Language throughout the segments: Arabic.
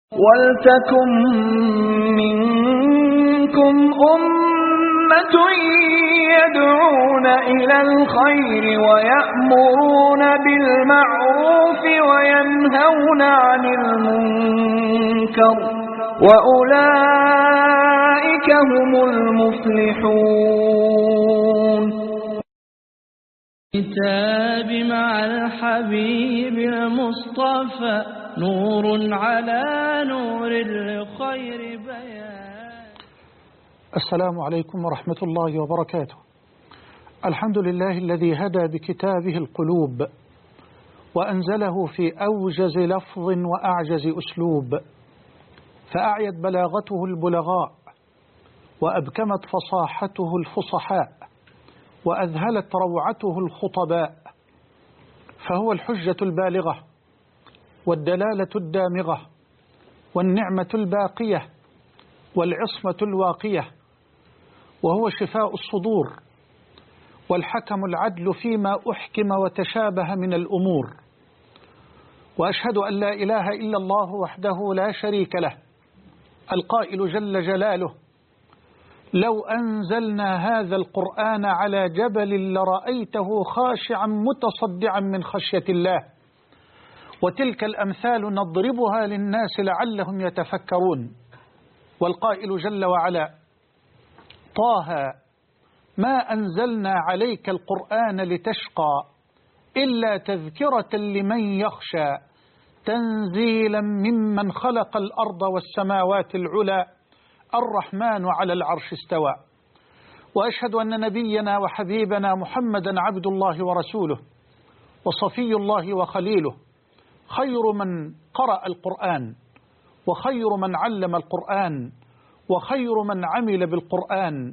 وَلْتَكُن مِّنكُمْ أُمَّةٌ يَدْعُونَ إِلَى الْخَيْرِ وَيَأْمُرُونَ بِالْمَعْرُوفِ وَيَنْهَوْنَ عَنِ الْمُنكَرِ وَأُولَئِكَ هُمُ الْمُفْلِحُونَ. كتاب مع الحبيب المصطفى نور على نور الخير بيان. السلام عليكم ورحمة الله وبركاته. الحمد لله الذي هدى بكتابه القلوب وأنزله في أوجز لفظ وأعجز أسلوب، فأعيت بلاغته البلغاء وأبكمت فصاحته الفصحاء وأذهلت روعته الخطباء، فهو الحجة البالغة والدلالة الدامغة والنعمة الباقية والعصمة الواقية، وهو شفاء الصدور والحكم العدل فيما أحكم وتشابه من الأمور. وأشهد أن لا إله إلا الله وحده لا شريك له القائل جل جلاله: لو أنزلنا هذا القرآن على جبل لرأيته خاشعا متصدعا من خشية الله، وتلك الأمثال نضربها للناس لعلهم يتفكرون. والقائل جل وعلا: طه ما أنزلنا عليك القرآن لتشقى إلا تذكرة لمن يخشى تنزيلا ممن خلق الأرض والسماوات العلى الرحمن على العرش استوى. وأشهد أن نبينا وحبيبنا محمدا عبد الله ورسوله وصفي الله وخليله، خير من قرأ القرآن وخير من علم القرآن وخير من عمل بالقرآن،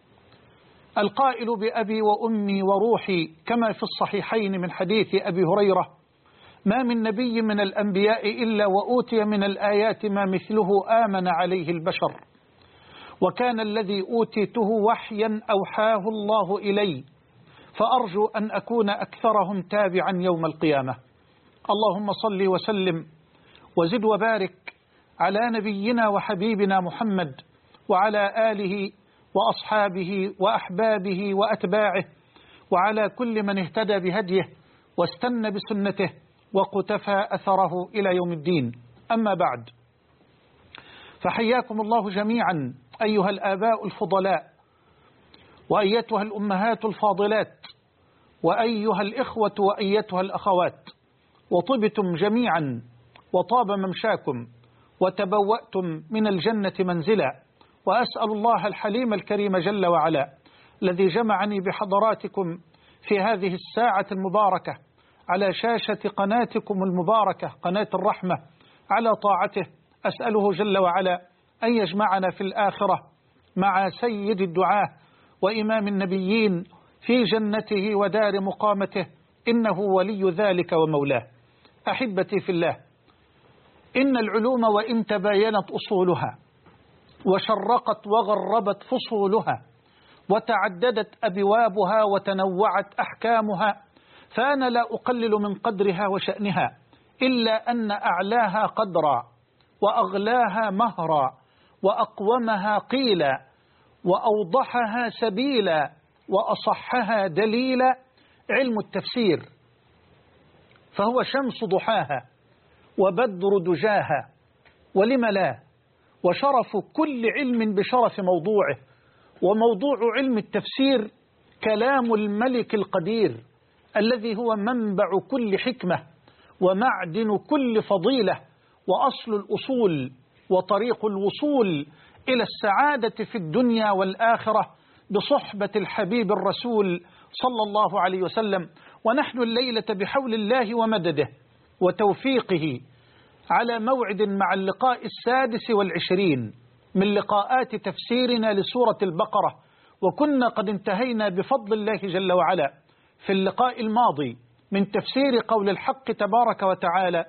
القائل بأبي وأمي وروحي كما في الصحيحين من حديث أبي هريرة: ما من نبي من الأنبياء إلا وأوتي من الآيات ما مثله آمن عليه البشر، وكان الذي أوتيته وحيا أوحاه الله إلي، فأرجو أن أكون أكثرهم تابعا يوم القيامة. اللهم صل وسلم وزد وبارك على نبينا وحبيبنا محمد وعلى آله وأصحابه وأحبابه وأتباعه وعلى كل من اهتدى بهديه واستنى بسنته وقتفى أثره إلى يوم الدين. أما بعد، فحياكم الله جميعا أيها الآباء الفضلاء، وأيتها الأمهات الفاضلات، وأيها الإخوة وأيتها الأخوات، وطبتم جميعا وطاب ممشاكم وتبوأتم من الجنة منزلا. وأسأل الله الحليم الكريم جل وعلا الذي جمعني بحضراتكم في هذه الساعة المباركة على شاشة قناتكم المباركة قناة الرحمة على طاعته، أسأله جل وعلا أن يجمعنا في الآخرة مع سيد الدعاة وإمام النبيين في جنته ودار مقامته، إنه ولي ذلك ومولاه. أحبتي في الله، إن العلوم وإن تباينت أصولها وشرقت وغربت فصولها وتعددت أبوابها وتنوعت أحكامها، فأنا لا أقلل من قدرها وشأنها، إلا أن أعلاها قدرا وأغلاها مهرا وأقومها قيلا وأوضحها سبيلا وأصحها دليلا علم التفسير، فهو شمس ضحاها وبدر دجاها، ولم لا، وشرف كل علم بشرف موضوعه. وموضوع علم التفسير كلام الملك القدير الذي هو منبع كل حكمة ومعدن كل فضيلة وأصل الأصول وطريق الوصول إلى السعادة في الدنيا والآخرة بصحبة الحبيب الرسول صلى الله عليه وسلم. ونحن الليلة بحول الله ومدده وتوفيقه على موعد مع اللقاء 26 من لقاءات تفسيرنا لسورة البقرة، وكنا قد انتهينا بفضل الله جل وعلا في اللقاء الماضي من تفسير قول الحق تبارك وتعالى: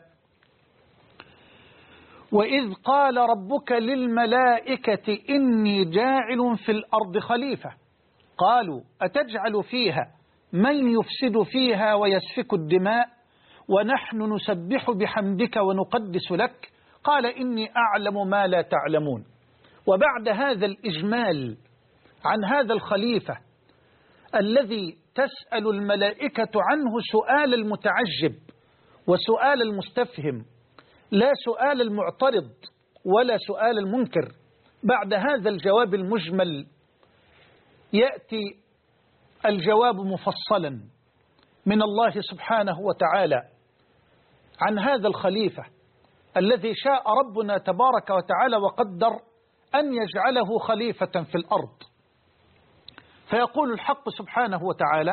وإذ قال ربك للملائكة إني جاعل في الأرض خليفة قالوا أتجعل فيها من يفسد فيها ويسفك الدماء ونحن نسبح بحمدك ونقدس لك قال إني أعلم ما لا تعلمون. وبعد هذا الإجمال عن هذا الخليفة الذي تسأل الملائكة عنه سؤال المتعجب وسؤال المستفهم، لا سؤال المعترض ولا سؤال المنكر، بعد هذا الجواب المجمل يأتي الجواب مفصلا من الله سبحانه وتعالى عن هذا الخليفة الذي شاء ربنا تبارك وتعالى وقدر أن يجعله خليفة في الأرض. فيقول الحق سبحانه وتعالى: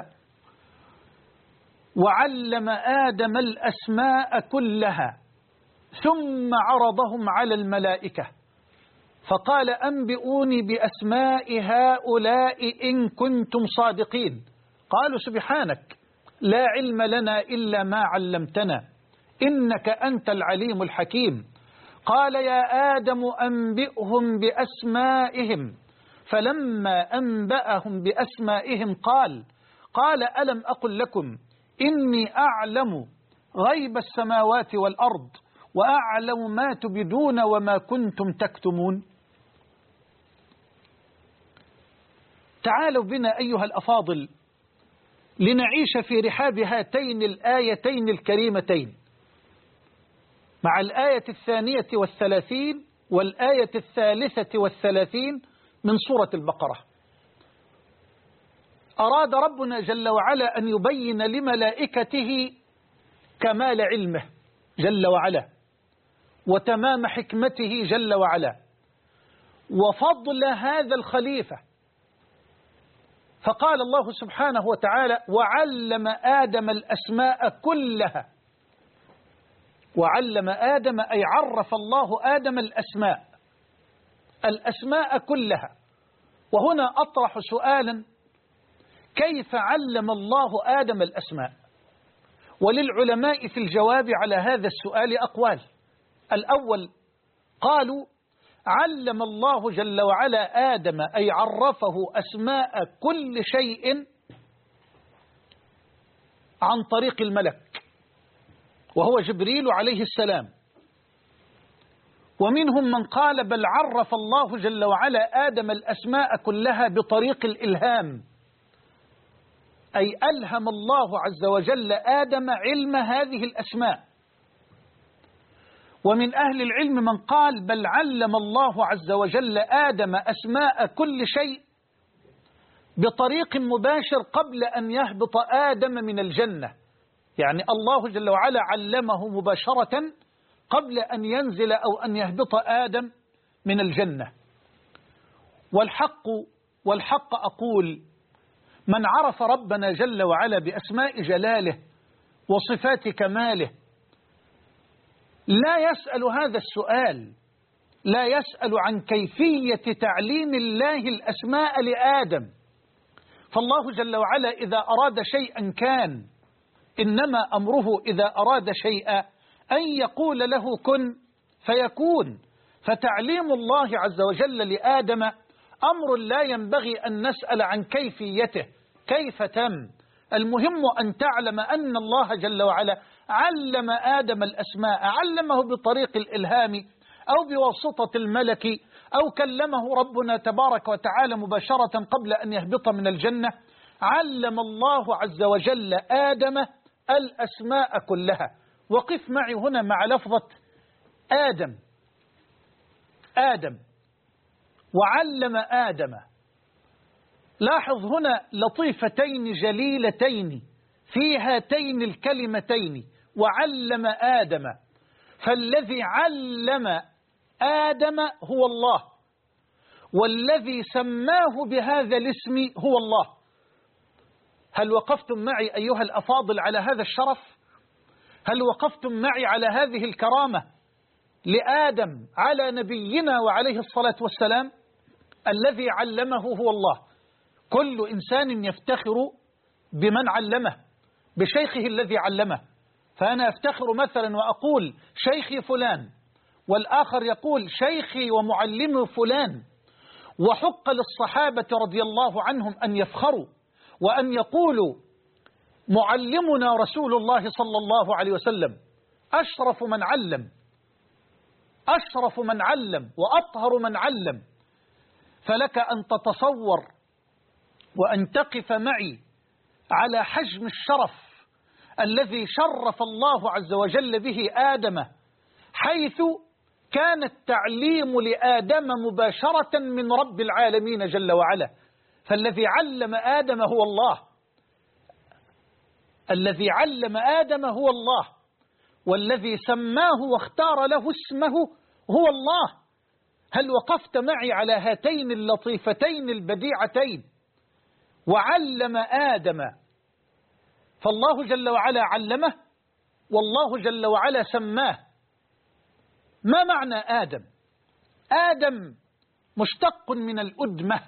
وعلم آدم الأسماء كلها ثم عرضهم على الملائكة فقال أنبئوني بأسماء هؤلاء إن كنتم صادقين. قالوا سبحانك لا علم لنا إلا ما علمتنا إنك أنت العليم الحكيم. قال يا آدم أنبئهم بأسمائهم فلما أنبأهم بأسمائهم قال ألم أقل لكم إني أعلم غيب السماوات والأرض وأعلم ما تبدون وما كنتم تكتمون. تعالوا بنا أيها الأفاضل لنعيش في رحاب هاتين الآيتين الكريمتين مع الآية 32 والآية 33 من سورة البقرة. أراد ربنا جل وعلا أن يبين لملائكته كمال علمه جل وعلا وتمام حكمته جل وعلا وفضل هذا الخليفة. فقال الله سبحانه وتعالى: وعلم آدم الأسماء كلها. وعلم آدم أي عرف الله آدم الأسماء كلها. وهنا أطرح سؤالا: كيف علم الله آدم الأسماء؟ وللعلماء في الجواب على هذا السؤال أقوال. الأول قالوا: علم الله جل وعلا آدم أي عرفه أسماء كل شيء عن طريق الملك وهو جبريل عليه السلام. ومنهم من قال: بل عرف الله جل وعلا آدم الأسماء كلها بطريق الإلهام، أي ألهم الله عز وجل آدم علم هذه الأسماء. ومن أهل العلم من قال: بل علم الله عز وجل آدم أسماء كل شيء بطريق مباشر قبل أن يهبط آدم من الجنة، يعني الله جل وعلا علمه مباشرة قبل أن ينزل أو أن يهبط آدم من الجنة. والحق أقول: من عرف ربنا جل وعلا بأسماء جلاله وصفات كماله لا يسأل هذا السؤال، لا يسأل عن كيفية تعليم الله الأسماء لآدم. فالله جل وعلا إذا أراد شيئا كان، إنما أمره إذا أراد شيئا أن يقول له كن فيكون. فتعليم الله عز وجل لآدم أمر لا ينبغي أن نسأل عن كيفيته كيف تم. المهم أن تعلم أن الله جل وعلا علم آدم الأسماء، علمه بطريق الإلهام أو بواسطة الملك أو كلمه ربنا تبارك وتعالى مباشرة قبل أن يهبط من الجنة. علم الله عز وجل آدم الأسماء كلها. وقف معي هنا مع لفظة آدم وعلم آدم. لاحظ هنا لطيفتين جليلتين في هاتين الكلمتين: وعلم آدم. فالذي علم آدم هو الله، والذي سماه بهذا الاسم هو الله. هل وقفتم معي أيها الأفاضل على هذا الشرف؟ هل وقفتم معي على هذه الكرامة لآدم على نبينا وعليه الصلاة والسلام؟ الذي علمه هو الله. كل إنسان يفتخر بمن علمه، بشيخه الذي علمه. فأنا أفتخر مثلا وأقول شيخي فلان، والآخر يقول شيخي ومعلمي فلان. وحق للصحابة رضي الله عنهم أن يفخروا وأن يقولوا معلمنا رسول الله صلى الله عليه وسلم أشرف من علم. أشرف من علم وأطهر من علم. فلك أن تتصور وأن تقف معي على حجم الشرف الذي شرف الله عز وجل به آدم، حيث كان التعليم لآدم مباشرة من رب العالمين جل وعلا. فالذي علم آدم هو الله، الذي علم آدم هو الله، والذي سماه واختار له اسمه هو الله. هل وقفت معي على هاتين اللطيفتين البديعتين؟ وعلم آدم، فالله جل وعلا علمه، والله جل وعلا سماه. ما معنى آدم؟ آدم مشتق من الأدمة،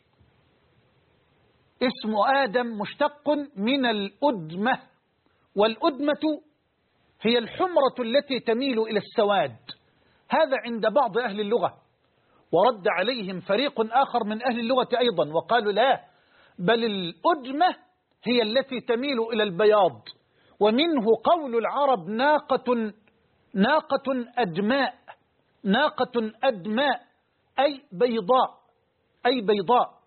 اسم آدم مشتق من الأدمة، والأدمة هي الحمرة التي تميل إلى السواد. هذا عند بعض أهل اللغة، ورد عليهم فريق آخر من أهل اللغة أيضا وقالوا لا، بل الأدمة هي التي تميل إلى البياض. ومنه قول العرب ناقة أدماء، ناقة أدماء أي بيضاء، أي بيضاء.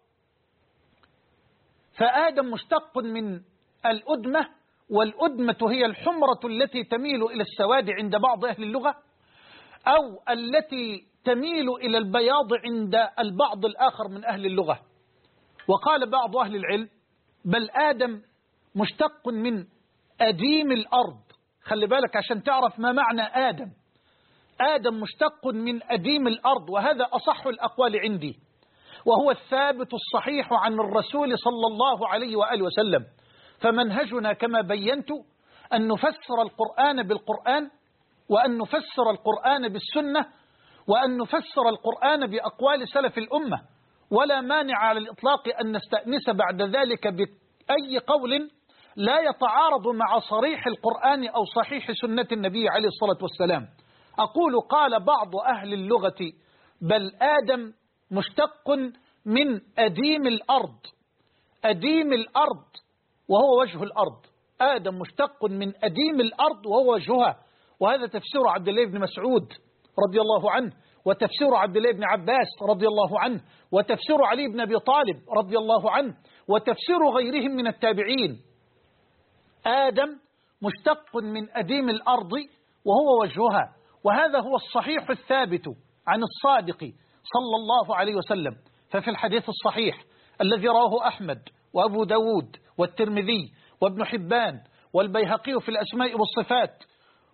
فآدم مشتق من الأدمة، والأدمة هي الحمرة التي تميل إلى السواد عند بعض أهل اللغة، أو التي تميل إلى البياض عند البعض الآخر من أهل اللغة. وقال بعض أهل العلم بل آدم مشتق من أديم الأرض. خلي بالك عشان تعرف ما معنى آدم. آدم مشتق من أديم الأرض، وهذا أصح الأقوال عندي، وهو الثابت الصحيح عن الرسول صلى الله عليه وآله وسلم. فمنهجنا كما بينت أن نفسر القرآن بالقرآن، وأن نفسر القرآن بالسنة، وأن نفسر القرآن بأقوال سلف الأمة، ولا مانع على الإطلاق أن نستأنس بعد ذلك بأي قول لا يتعارض مع صريح القرآن أو صحيح سنة النبي عليه الصلاة والسلام. أقول قال بعض أهل اللغة بل آدم مشتق من أديم الأرض، أديم الأرض وهو وجه الأرض. آدم مشتق من أديم الأرض وهو وجهها، وهذا تفسير عبد الله بن مسعود رضي الله عنه، وتفسير عبد الله بن عباس رضي الله عنه، وتفسير علي بن أبي طالب رضي الله عنه، وتفسير غيرهم من التابعين. آدم مشتق من أديم الأرض وهو وجهها، وهذا هو الصحيح الثابت عن الصادق صلى الله عليه وسلم. ففي الحديث الصحيح الذي رواه أحمد وأبو داود والترمذي وابن حبان والبيهقي في الأسماء والصفات،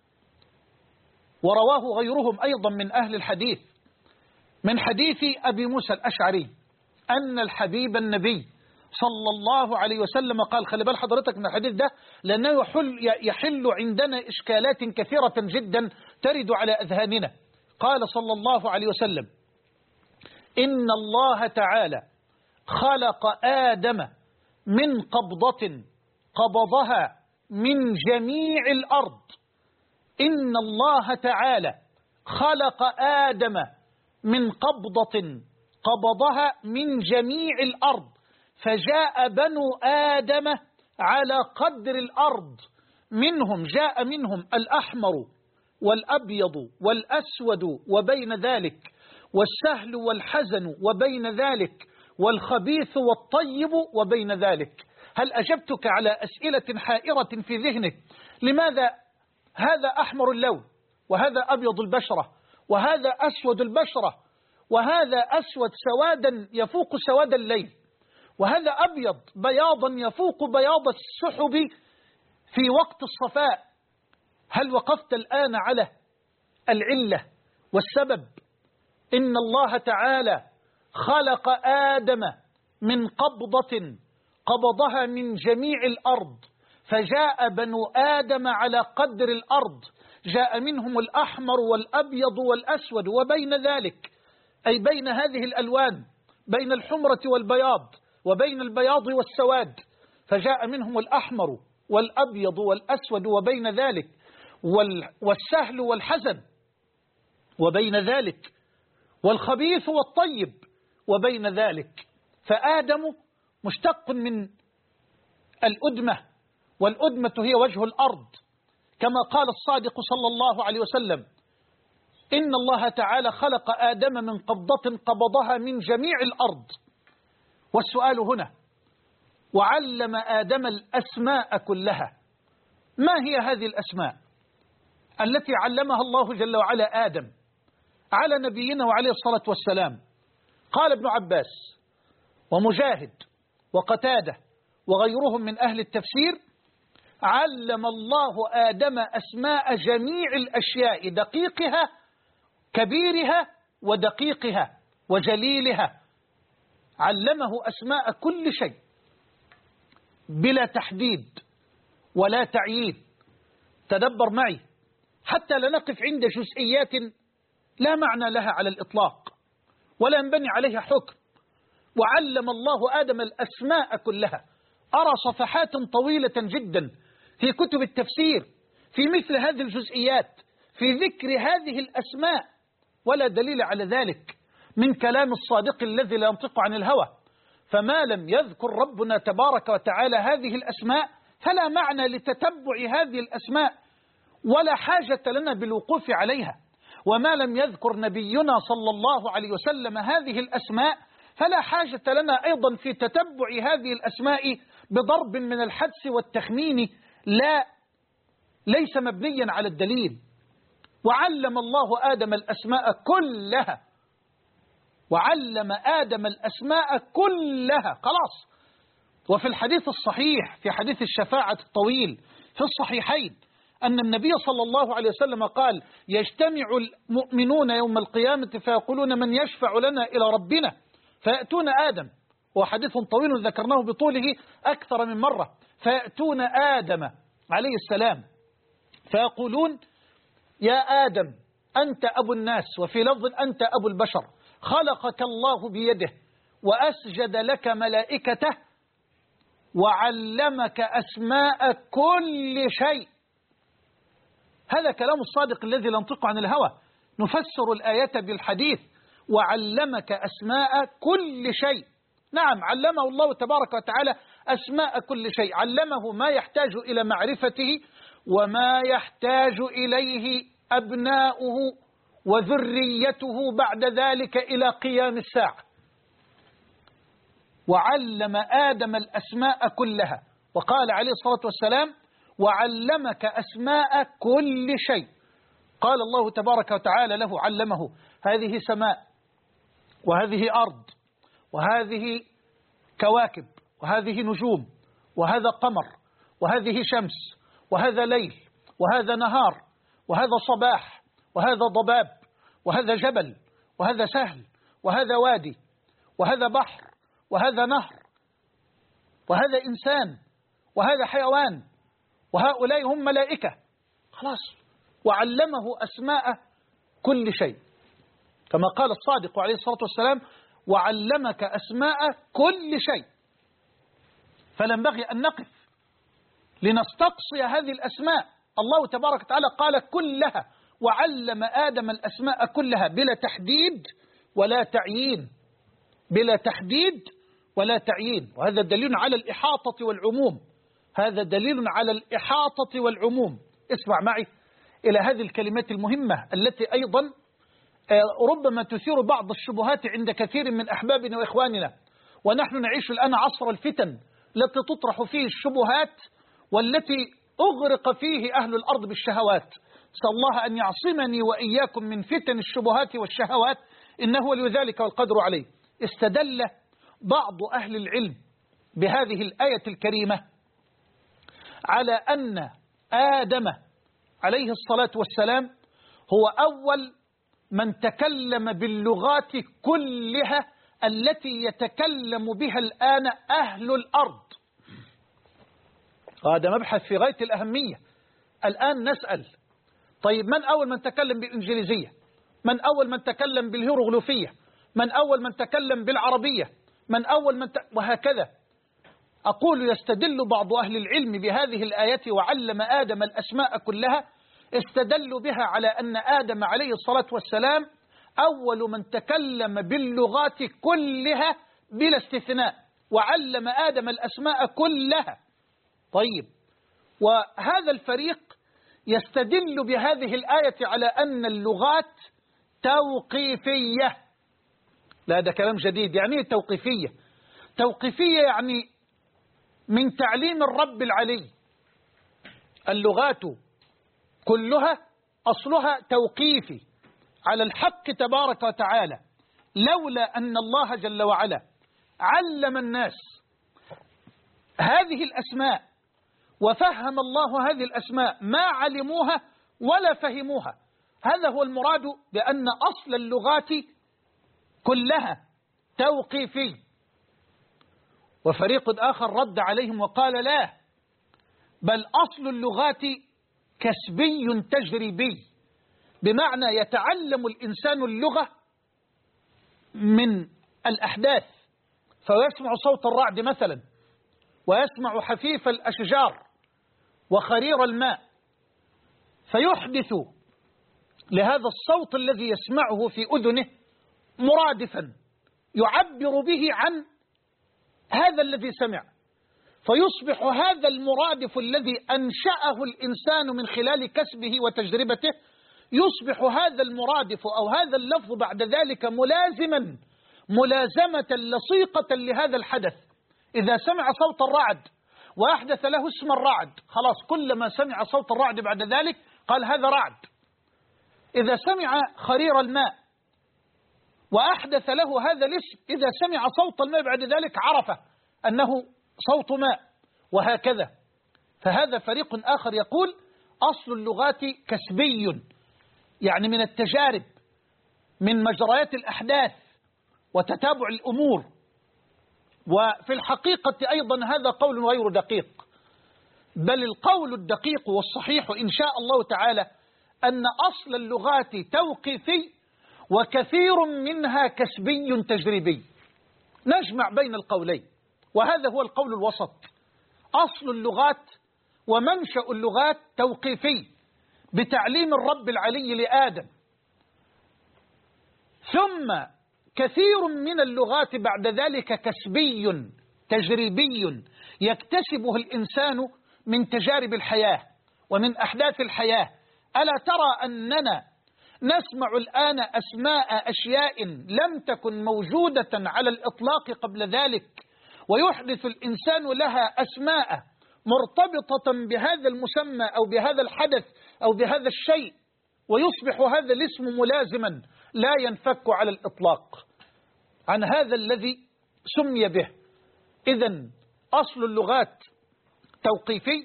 ورواه غيرهم أيضا من أهل الحديث، من حديث أبي موسى الأشعري أن الحبيب النبي صلى الله عليه وسلم قال، خلي بال حضرتك من الحديث ده لأنه يحل عندنا إشكالات كثيرة جدا ترد على أذهاننا. قال صلى الله عليه وسلم إن الله تعالى خلق آدم من قبضة قبضها من جميع الأرض. إن الله تعالى خلق آدم من قبضة قبضها من جميع الأرض، فجاء بنو آدم على قدر الأرض، منهم جاء منهم الأحمر والأبيض والأسود وبين ذلك، والسهل والحزن وبين ذلك، والخبيث والطيب وبين ذلك. هل أجبتك على أسئلة حائرة في ذهنك؟ لماذا هذا أحمر اللون، وهذا أبيض البشرة، وهذا أسود البشرة، وهذا أسود سوادا يفوق سواد الليل، وهذا أبيض بياضا يفوق بياض السحب في وقت الصفاء؟ هل وقفت الآن على العلة والسبب؟ إن الله تعالى خلق آدم من قبضة قبضها من جميع الأرض، فجاء بنو آدم على قدر الأرض، جاء منهم الأحمر والأبيض والأسود وبين ذلك، أي بين هذه الألوان، بين الحمرة والبياض وبين البياض والسواد، فجاء منهم الأحمر والأبيض والأسود وبين ذلك، والسهل والحزن وبين ذلك، والخبيث والطيب وبين ذلك. فآدم مشتق من الأدمة، والأدمة هي وجه الأرض، كما قال الصادق صلى الله عليه وسلم إن الله تعالى خلق آدم من قبضة قبضها من جميع الأرض. والسؤال هنا: وعلم آدم الأسماء كلها. ما هي هذه الأسماء التي علمها الله جل وعلا آدم على نبينا وعليه الصلاة والسلام؟ قال ابن عباس ومجاهد وقتادة وغيرهم من أهل التفسير: علم الله آدم أسماء جميع الأشياء، دقيقها كبيرها ودقيقها وجليلها. علمه أسماء كل شيء بلا تحديد ولا تعيين. تدبر معي حتى لا نقف عند جزئيات لا معنى لها على الإطلاق ولا ينبني عليها حكم. وعلم الله آدم الأسماء كلها. أرى صفحات طويلة جدا في كتب التفسير في مثل هذه الجزئيات، في ذكر هذه الأسماء، ولا دليل على ذلك من كلام الصادق الذي لا ينطق عن الهوى. فما لم يذكر ربنا تبارك وتعالى هذه الأسماء فلا معنى لتتبع هذه الأسماء ولا حاجة لنا بالوقوف عليها. وما لم يذكر نبينا صلى الله عليه وسلم هذه الأسماء فلا حاجة لنا أيضا في تتبع هذه الأسماء بضرب من الحدس والتخمين ليس مبنيا على الدليل. وعلم الله آدم الأسماء كلها. وعلم آدم الأسماء كلها، خلاص. وفي الحديث الصحيح، في حديث الشفاعة الطويل في الصحيحين، أن النبي صلى الله عليه وسلم قال: يجتمع المؤمنون يوم القيامة فيقولون: من يشفع لنا إلى ربنا؟ فيأتون آدم، وحديث طويل ذكرناه بطوله أكثر من مرة. فيأتون آدم عليه السلام فيقولون: يا آدم أنت أبو الناس، وفي لفظ أنت أبو البشر، خلقك الله بيده وأسجد لك ملائكته وعلمك أسماء كل شيء. هذا كلام الصادق الذي لا ينطق عن الهوى. نفسر الآية بالحديث: وعلمك أسماء كل شيء. نعم، علمه الله تبارك وتعالى أسماء كل شيء، علمه ما يحتاج إلى معرفته وما يحتاج إليه أبناؤه وذريته بعد ذلك إلى قيام الساعة. وعلم آدم الأسماء كلها. وقال عليه الصلاة والسلام: وعلمك أسماء كل شيء. قال الله تبارك وتعالى له: علمه هذه سماء وهذه أرض وهذه كواكب وهذه نجوم وهذا قمر وهذه شمس وهذا ليل وهذا نهار وهذا صباح وهذا ضباب وهذا جبل وهذا سهل وهذا وادي وهذا بحر وهذا نهر وهذا إنسان وهذا حيوان وهؤلاء هم ملائكة. خلاص. وعلمه أسماء كل شيء، كما قال الصادق عليه الصلاة والسلام: وعلمك أسماء كل شيء. فلنبغي أن نقف لنستقصي هذه الأسماء. الله تبارك وتعالى قال: كلها. وعلم آدم الأسماء كلها بلا تحديد ولا تعيين. بلا تحديد ولا تعيين. وهذا دليل على الإحاطة والعموم. هذا دليل على الإحاطة والعموم. اسمع معي إلى هذه الكلمات المهمة التي أيضا ربما تثير بعض الشبهات عند كثير من أحبابنا وإخواننا. ونحن نعيش الآن عصر الفتن التي تطرح فيه الشبهات والتي أغرق فيه أهل الأرض بالشهوات. أسأل الله أن يعصمني وإياكم من فتن الشبهات والشهوات، إنه ولي ذلك والقدر عليه. استدل بعض أهل العلم بهذه الآية الكريمة على أن آدم عليه الصلاة والسلام هو أول من تكلم باللغات كلها التي يتكلم بها الآن أهل الأرض. هذا مبحث في غاية الأهمية. الآن نسأل: طيب، من أول من تكلم بالإنجليزية؟ من أول من تكلم بالهيروغليفية؟ من أول من تكلم بالعربية؟ من أول من وهكذا. أقول: يستدل بعض أهل العلم بهذه الآية: وعلم آدم الأسماء كلها، استدلوا بها على أن آدم عليه الصلاة والسلام أول من تكلم باللغات كلها بلا استثناء. وعلم آدم الأسماء كلها. طيب، وهذا الفريق يستدل بهذه الآية على أن اللغات توقيفية. لا ده كلام جديد. يعني ايه توقيفية؟ توقيفية يعني من تعليم الرب العلي. اللغات كلها أصلها توقيفي على الحق تبارك وتعالى، لولا أن الله جل وعلا علم الناس هذه الأسماء وفهم الله هذه الأسماء ما علموها ولا فهموها. هذا هو المراد بأن أصل اللغات كلها توقيفي. وفريق آخر رد عليهم وقال لا، بل أصل اللغات كسبي تجريبي، بمعنى يتعلم الإنسان اللغة من الأحداث، فيسمع صوت الرعد مثلا، ويسمع حفيف الأشجار وخرير الماء، فيحدث لهذا الصوت الذي يسمعه في أذنه مرادفا يعبر به عن هذا الذي سمع، فيصبح هذا المرادف الذي أنشأه الإنسان من خلال كسبه وتجربته، يصبح هذا المرادف أو هذا اللفظ بعد ذلك ملازمة لصيقة لهذا الحدث. إذا سمع صوت الرعد وأحدث له اسم الرعد، خلاص كلما سمع صوت الرعد بعد ذلك قال هذا رعد. إذا سمع خرير الماء وأحدث له هذا الاسم، إذا سمع صوت الماء بعد ذلك عرف أنه صوت ماء، وهكذا. فهذا فريق آخر يقول أصل اللغات كسبي، يعني من التجارب، من مجريات الأحداث وتتابع الأمور. وفي الحقيقة أيضا هذا قول غير دقيق، بل القول الدقيق والصحيح إن شاء الله تعالى أن أصل اللغات توقيفي وكثير منها كسبي تجريبي. نجمع بين القولين، وهذا هو القول الوسط. أصل اللغات ومنشأ اللغات توقيفي بتعليم الرب العلي لآدم، ثم كثير من اللغات بعد ذلك كسبي تجريبي يكتسبه الإنسان من تجارب الحياة ومن أحداث الحياة. ألا ترى أننا نسمع الآن أسماء أشياء لم تكن موجودة على الإطلاق قبل ذلك، ويحدث الإنسان لها أسماء مرتبطة بهذا المسمى أو بهذا الحدث أو بهذا الشيء، ويصبح هذا الاسم ملازما لا ينفك على الإطلاق عن هذا الذي سمي به. إذن أصل اللغات توقيفي،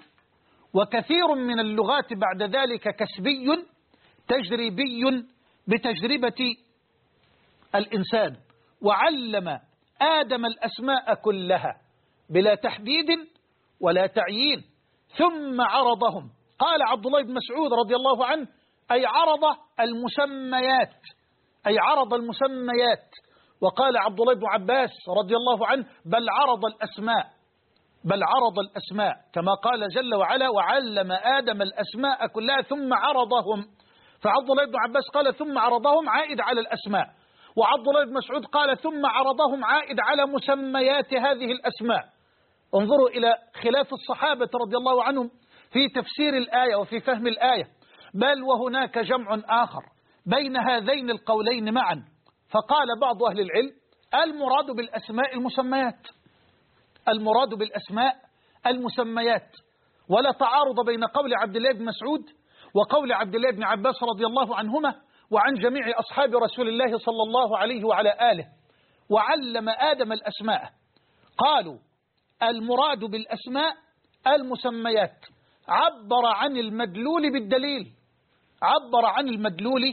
وكثير من اللغات بعد ذلك كسبي تجريبي بتجربة الإنسان. وعلم آدم الأسماء كلها بلا تحديد ولا تعيين، ثم عرضهم. قال عبد الله بن مسعود رضي الله عنه أي عرض المسميات، أي عرض المسميات. وقال عبد الله بن عباس رضي الله عنه بل عرض الأسماء، بل عرض الأسماء، كما قال جل وعلا وعلم آدم الأسماء كلها ثم عرضهم. فعبد الله بن عباس قال ثم عرضهم عائد على الأسماء، وعبد الله بن مسعود قال ثم عرضهم عائد على مسميات هذه الأسماء. انظروا إلى خلاف الصحابة رضي الله عنهم في تفسير الآية وفي فهم الآية. بل وهناك جمع آخر بين هذين القولين معا، فقال بعض أهل العلم المراد بالأسماء المسميات، المراد بالأسماء المسميات، ولا تعارض بين قول عبد الله بن مسعود وقول عبد الله بن عباس رضي الله عنهما وعن جميع أصحاب رسول الله صلى الله عليه وعلى آله. وعلم آدم الأسماء، قالوا المراد بالأسماء المسميات، عبر عن المدلول بالدليل، عبر عن المدلول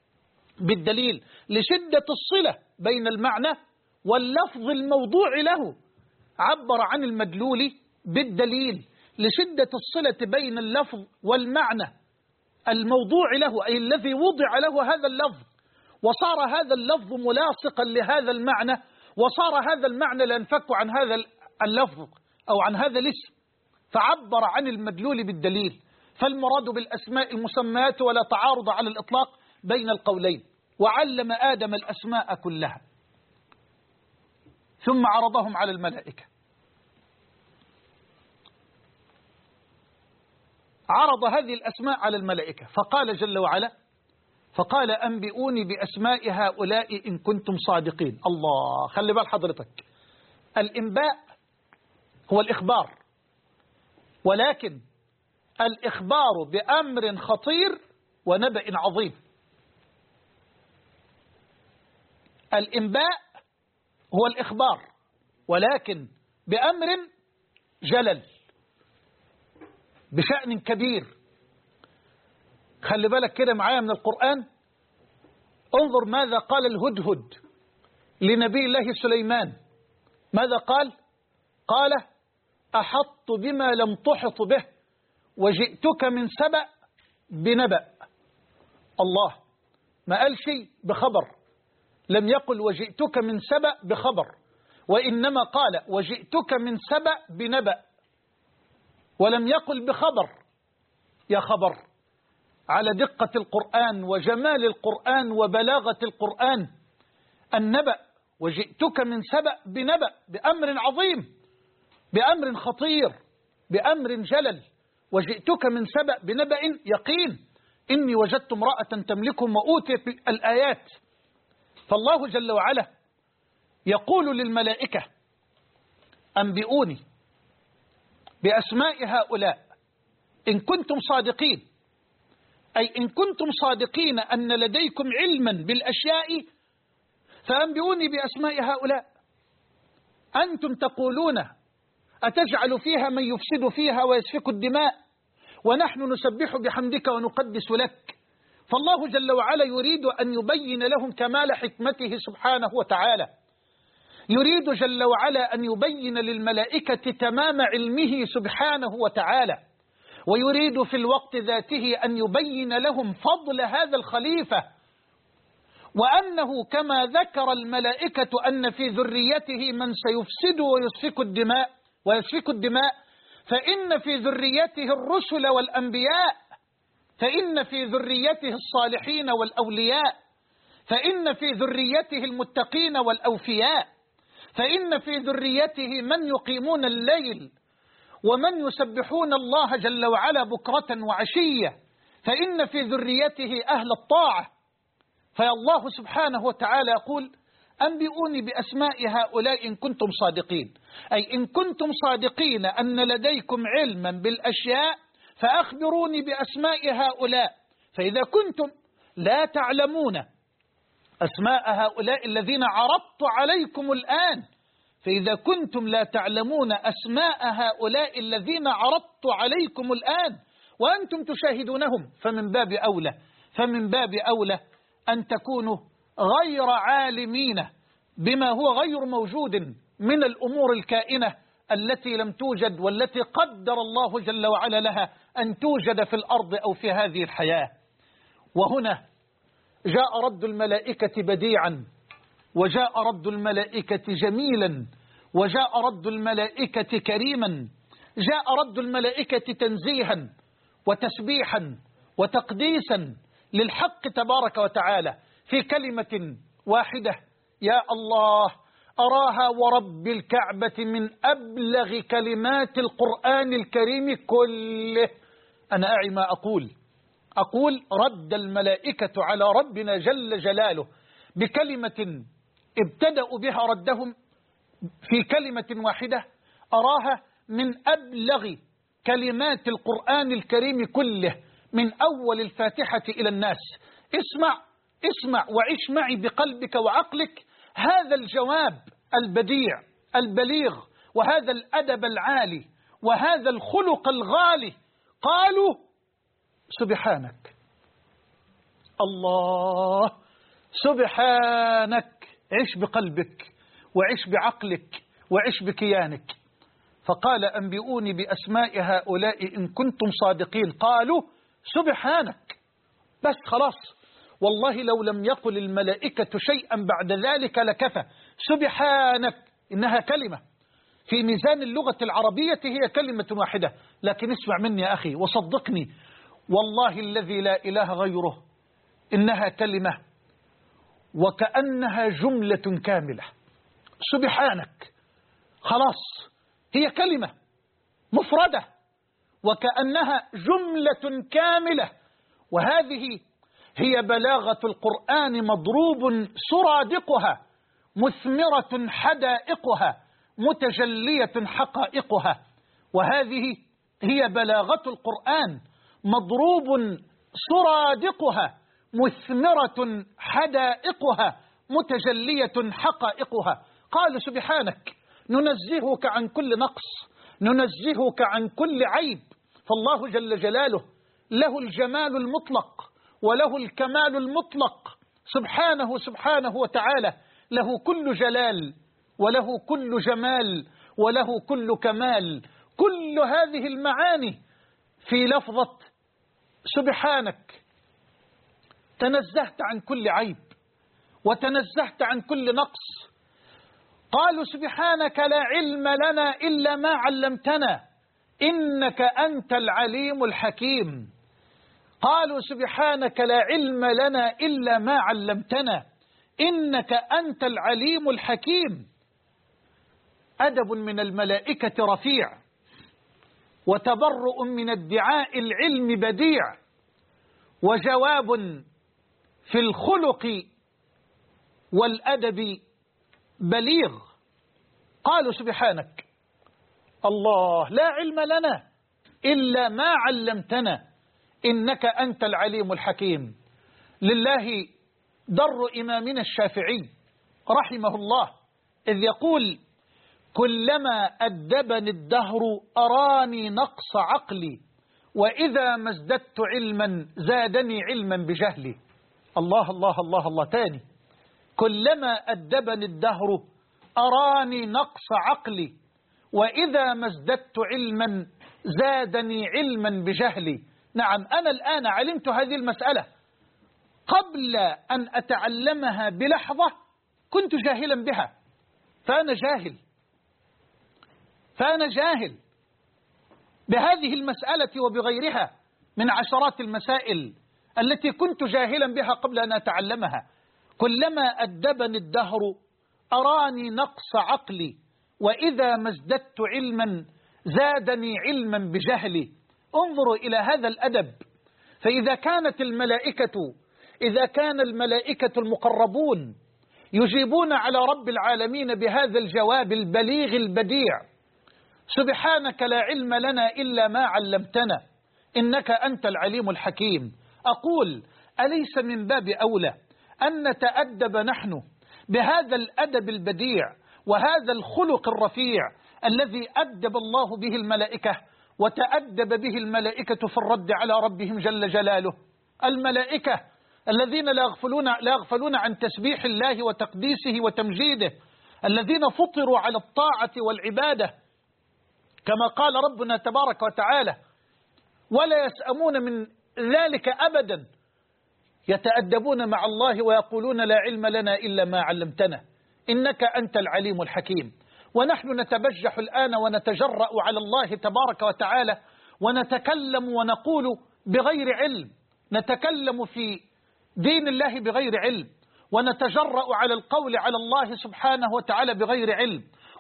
بالدليل لشدة الصلة بين المعنى واللفظ الموضوع له، عبر عن المدلول بالدليل لشدة الصلة بين اللفظ والمعنى الموضوع له، أي الذي وضع له هذا اللفظ، وصار هذا اللفظ ملاصقا لهذا المعنى، وصار هذا المعنى لا ينفك عن هذا اللفظ أو عن هذا الاسم، فعبر عن المدلول بالدليل. فالمراد بالأسماء المسميات ولا تعارض على الإطلاق بين القولين. وعلم آدم الأسماء كلها ثم عرضهم على الملائكة. عرض هذه الأسماء على الملائكة، فقال جل وعلا فقال أنبئوني بأسماء هؤلاء إن كنتم صادقين. الله، خلي بال حضرتك، الإنباء هو الإخبار، ولكن الإخبار بأمر خطير ونبأ عظيم. الإنباء هو الإخبار ولكن بأمر جلل بشأن كبير. خلي بالك كده معايا من القرآن. انظر ماذا قال الهدهد لنبي الله سليمان. ماذا قال؟ قال أحطت بما لم تحط به وجئتك من سبأ بنبأ. الله، ما قال شيء بخبر، لم يقل وجئتك من سبأ بخبر، وإنما قال وجئتك من سبأ بنبأ، ولم يقل بخبر. يا خبر على دقة القرآن وجمال القرآن وبلاغة القرآن. النبأ، وجئتك من سبأ بنبأ، بأمر عظيم، بأمر خطير، بأمر جلل. وجئتك من سبأ بنبأ يقين، إني وجدت امرأة تملكهم وأوتيت الآيات. فالله جل وعلا يقول للملائكة أنبئوني بأسماء هؤلاء إن كنتم صادقين، أي إن كنتم صادقين أن لديكم علما بالأشياء فأنبئوني بأسماء هؤلاء. أنتم تقولون أتجعل فيها من يفسد فيها ويسفك الدماء ونحن نسبح بحمدك ونقدس لك. فالله جل وعلا يريد أن يبين لهم كمال حكمته سبحانه وتعالى، يريد جل وعلا أن يبين للملائكة تمام علمه سبحانه وتعالى، ويريد في الوقت ذاته أن يبين لهم فضل هذا الخليفة، وأنه كما ذكر الملائكة أن في ذريته من سيفسد ويسفك الدماء فإن في ذريته الرسل والأنبياء، فإن في ذريته الصالحين والأولياء، فإن في ذريته المتقين والأوفياء، فإن في ذريته من يقيمون الليل ومن يسبحون الله جل وعلا بكرة وعشية، فإن في ذريته أهل الطاعة. فيا الله سبحانه وتعالى يقول أنبئوني بأسماء هؤلاء إن كنتم صادقين، أي إن كنتم صادقين أن لديكم علما بالأشياء فأخبروني بأسماء هؤلاء. فإذا كنتم لا تعلمون أسماء هؤلاء الذين عرضت عليكم الآن، فإذا كنتم لا تعلمون أسماء هؤلاء الذين عرضت عليكم الآن وأنتم تشاهدونهم، فمن باب أولى أن تكونوا غير عالمين بما هو غير موجود من الأمور الكائنة التي لم توجد والتي قدر الله جل وعلا لها أن توجد في الأرض أو في هذه الحياة. وهنا جاء رد الملائكة بديعا، وجاء رد الملائكة جميلا، وجاء رد الملائكة كريما، جاء رد الملائكة تنزيها وتسبيحا وتقديسا للحق تبارك وتعالى في كلمة واحدة. يا الله، أراها ورب الكعبة من أبلغ كلمات القرآن الكريم كله. أنا أعي ما أقول رد الملائكة على ربنا جل جلاله بكلمة ابتدأوا بها ردهم في كلمة واحدة، أراها من أبلغ كلمات القرآن الكريم كله من أول الفاتحة إلى الناس. اسمع وعيش معي بقلبك وعقلك هذا الجواب البديع البليغ وهذا الأدب العالي وهذا الخلق الغالي. قالوا سبحانك. الله، سبحانك. عيش بقلبك وعيش بعقلك وعيش بكيانك. فقال أنبئوني بأسماء هؤلاء إن كنتم صادقين. قالوا سبحانك. بس خلاص، والله لو لم يقل الملائكة شيئا بعد ذلك لكفى. سبحانك إنها كلمة في ميزان اللغة العربية، هي كلمة واحدة، لكن اسمع مني يا أخي وصدقني والله الذي لا إله غيره، إنها كلمة وكأنها جملة كاملة. سبحانك خلاص، هي كلمة مفردة وكأنها جملة كاملة، وهذه هي بلاغة القرآن مضروب سرادقها، مثمرة حدائقها، متجلية حقائقها. وهذه هي بلاغة القرآن مضروب سرادقها، مثمرة حدائقها، متجلية حقائقها. قال سبحانك ننزهك عن كل نقص، ننزهك عن كل عيب. فالله جل جلاله له الجمال المطلق وله الكمال المطلق، سبحانه وتعالى، له كل جلال وله كل جمال وله كل كمال. كل هذه المعاني في لفظة سبحانك. تنزهت عن كل عيب وتنزهت عن كل نقص. قالوا سبحانك لا علم لنا إلا ما علمتنا إنك أنت العليم الحكيم. قالوا سبحانك لا علم لنا إلا ما علمتنا إنك أنت العليم الحكيم. أدب من الملائكة رفيع، وتبرؤ من ادعاء العلم بديع، وجواب في الخلق والأدب بليغ. قالوا سبحانك الله لا علم لنا إلا ما علمتنا إنك أنت العليم الحكيم. لله در إمامنا الشافعي رحمه الله إذ يقول كلما أدبني الدهر أراني نقص عقلي وإذا ما ازددت علما زادني علما بجهلي. الله الله الله الله. تاني، كلما أدبني الدهر أراني نقص عقلي وإذا ما ازددت علما زادني علما بجهلي. نعم، أنا الآن علمت هذه المسألة، قبل أن أتعلمها بلحظة كنت جاهلا بها، فأنا جاهل بهذه المسألة وبغيرها من عشرات المسائل التي كنت جاهلا بها قبل أن أتعلمها. كلما أدبني الدهر أراني نقص عقلي وإذا ما ازددت علما زادني علما بجهلي. انظروا إلى هذا الأدب. فإذا كان الملائكة المقربون يجيبون على رب العالمين بهذا الجواب البليغ البديع سبحانك لا علم لنا إلا ما علمتنا إنك أنت العليم الحكيم، أقول أليس من باب أولى أن نتأدب نحن بهذا الأدب البديع وهذا الخلق الرفيع الذي أدب الله به الملائكة وتأدب به الملائكة في الرد على ربهم جل جلاله. الملائكة الذين لا يغفلون عن تسبيح الله وتقديسه وتمجيده، الذين فطروا على الطاعة والعبادة كما قال ربنا تبارك وتعالى ولا يسأمون من ذلك أبدا، يتأدبون مع الله ويقولون لا علم لنا إلا ما علمتنا إنك أنت العليم الحكيم. ونحن نتبجح الآن ونتجرأ على الله تبارك وتعالى ونتكلم ونقول بغير علم، نتكلم في دين الله بغير علم، ونتجرأ على القول على الله سبحانه وتعالى بغير علم.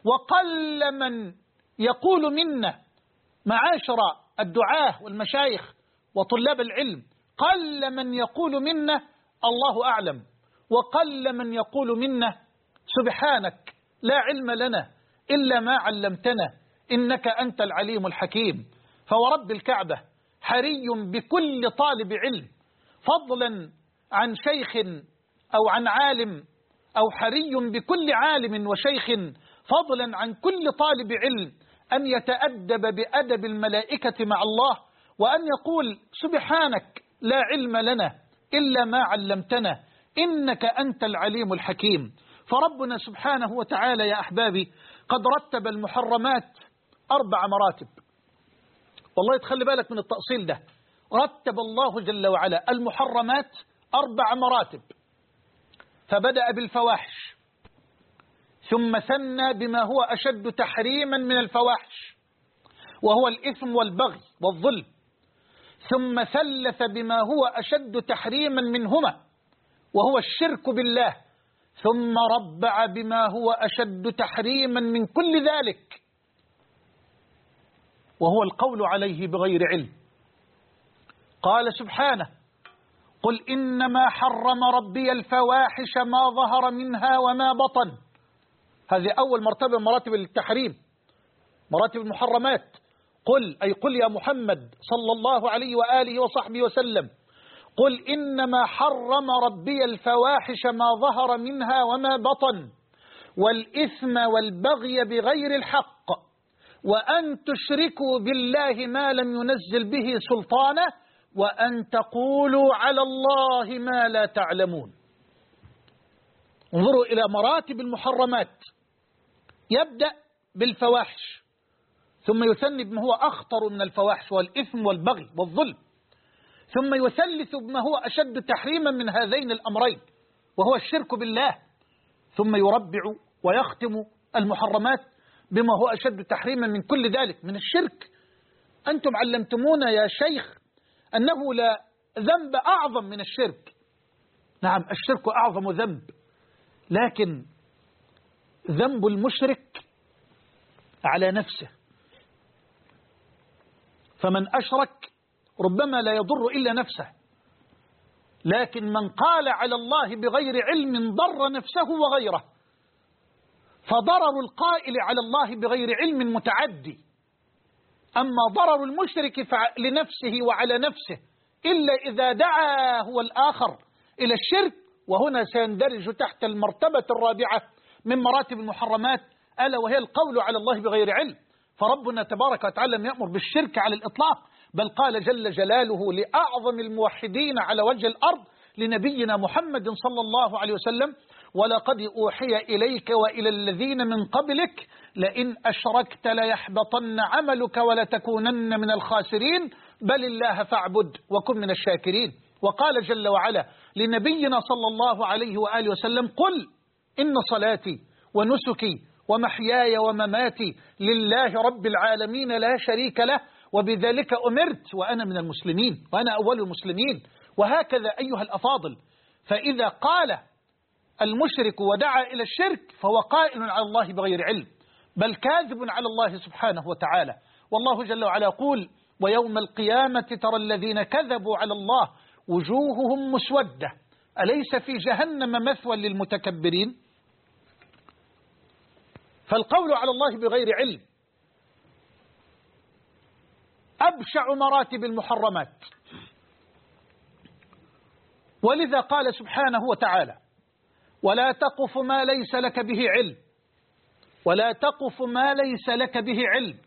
وقل من يقول منا معاشر الدعاة والمشايخ وطلاب العلم، قل من يقول منا الله أعلم، وقل من يقول منا سبحانك لا علم لنا إلا ما علمتنا إنك أنت العليم الحكيم. فورب الكعبة حري بكل طالب علم فضلا عن شيخ أو عن عالم، أو حري بكل عالم وشيخ فضلا عن كل طالب علم أن يتأدب بأدب الملائكة مع الله، وأن يقول سبحانك لا علم لنا إلا ما علمتنا إنك أنت العليم الحكيم. فربنا سبحانه وتعالى يا أحبابي قد رتب المحرمات 4 مراتب. والله تخلي بالك من التأصيل ده، رتب الله جل وعلا المحرمات 4 مراتب، فبدأ بالفواحش ثم ثنى بما هو أشد تحريما من الفواحش وهو الإثم والبغي والظلم، ثم ثلث بما هو أشد تحريما منهما وهو الشرك بالله، ثم ربع بما هو أشد تحريما من كل ذلك وهو القول عليه بغير علم. قال سبحانه قل إنما حرم ربي الفواحش ما ظهر منها وما بطن. هذه أول مرتبة من مراتب التحريم، مراتب المحرمات. قل أي قل يا محمد صلى الله عليه وآله وصحبه وسلم، قل إنما حرم ربي الفواحش ما ظهر منها وما بطن والإثم والبغي بغير الحق وأن تشركوا بالله ما لم ينزل به سلطانه وأن تقولوا على الله ما لا تعلمون. انظروا إلى مراتب المحرمات، يبدأ بالفواحش ثم يثني بما هو أخطر من الفواحش والإثم والبغي والظلم، ثم يثلث بما هو أشد تحريما من هذين الأمرين وهو الشرك بالله، ثم يربع ويختم المحرمات بما هو أشد تحريما من كل ذلك من الشرك. أنتم علمتمونا يا شيخ أنه لا ذنب أعظم من الشرك. نعم الشرك أعظم ذنب، لكن ذنب المشرك على نفسه، فمن أشرك ربما لا يضر إلا نفسه، لكن من قال على الله بغير علم ضر نفسه وغيره، فضرر القائل على الله بغير علم متعدي. أما ضرر المشرك لنفسه وعلى نفسه إلا إذا دعا هو الآخر إلى الشرك، وهنا سيندرج تحت المرتبة الرابعة من مراتب المحرمات، ألا وهي القول على الله بغير علم. فربنا تبارك وتعالى لم يأمر بالشرك على الإطلاق، بل قال جل جلاله لأعظم الموحدين على وجه الأرض لنبينا محمد صلى الله عليه وسلم: ولقد أوحي إليك وإلى الذين من قبلك لئن أشركت ليحبطن عملك ولتكونن من الخاسرين بل الله فاعبد وكن من الشاكرين. وقال جل وعلا لنبينا صلى الله عليه وآله وسلم: قل إن صلاتي ونسكي ومحياي ومماتي لله رب العالمين لا شريك له وبذلك أمرت وأنا من المسلمين وأنا أول المسلمين. وهكذا أيها الأفاضل، فإذا قال المشرك ودعا إلى الشرك فهو قائل على الله بغير علم، بل كاذب على الله سبحانه وتعالى. والله جل وعلا يقول: ويوم القيامة ترى الذين كذبوا على الله وجوههم مسودة أليس في جهنم مثوى للمتكبرين. فالقول على الله بغير علم أبشع مراتب المحرمات، ولذا قال سبحانه وتعالى: ولا تقف ما ليس لك به علم، ولا تقف ما ليس لك به علم،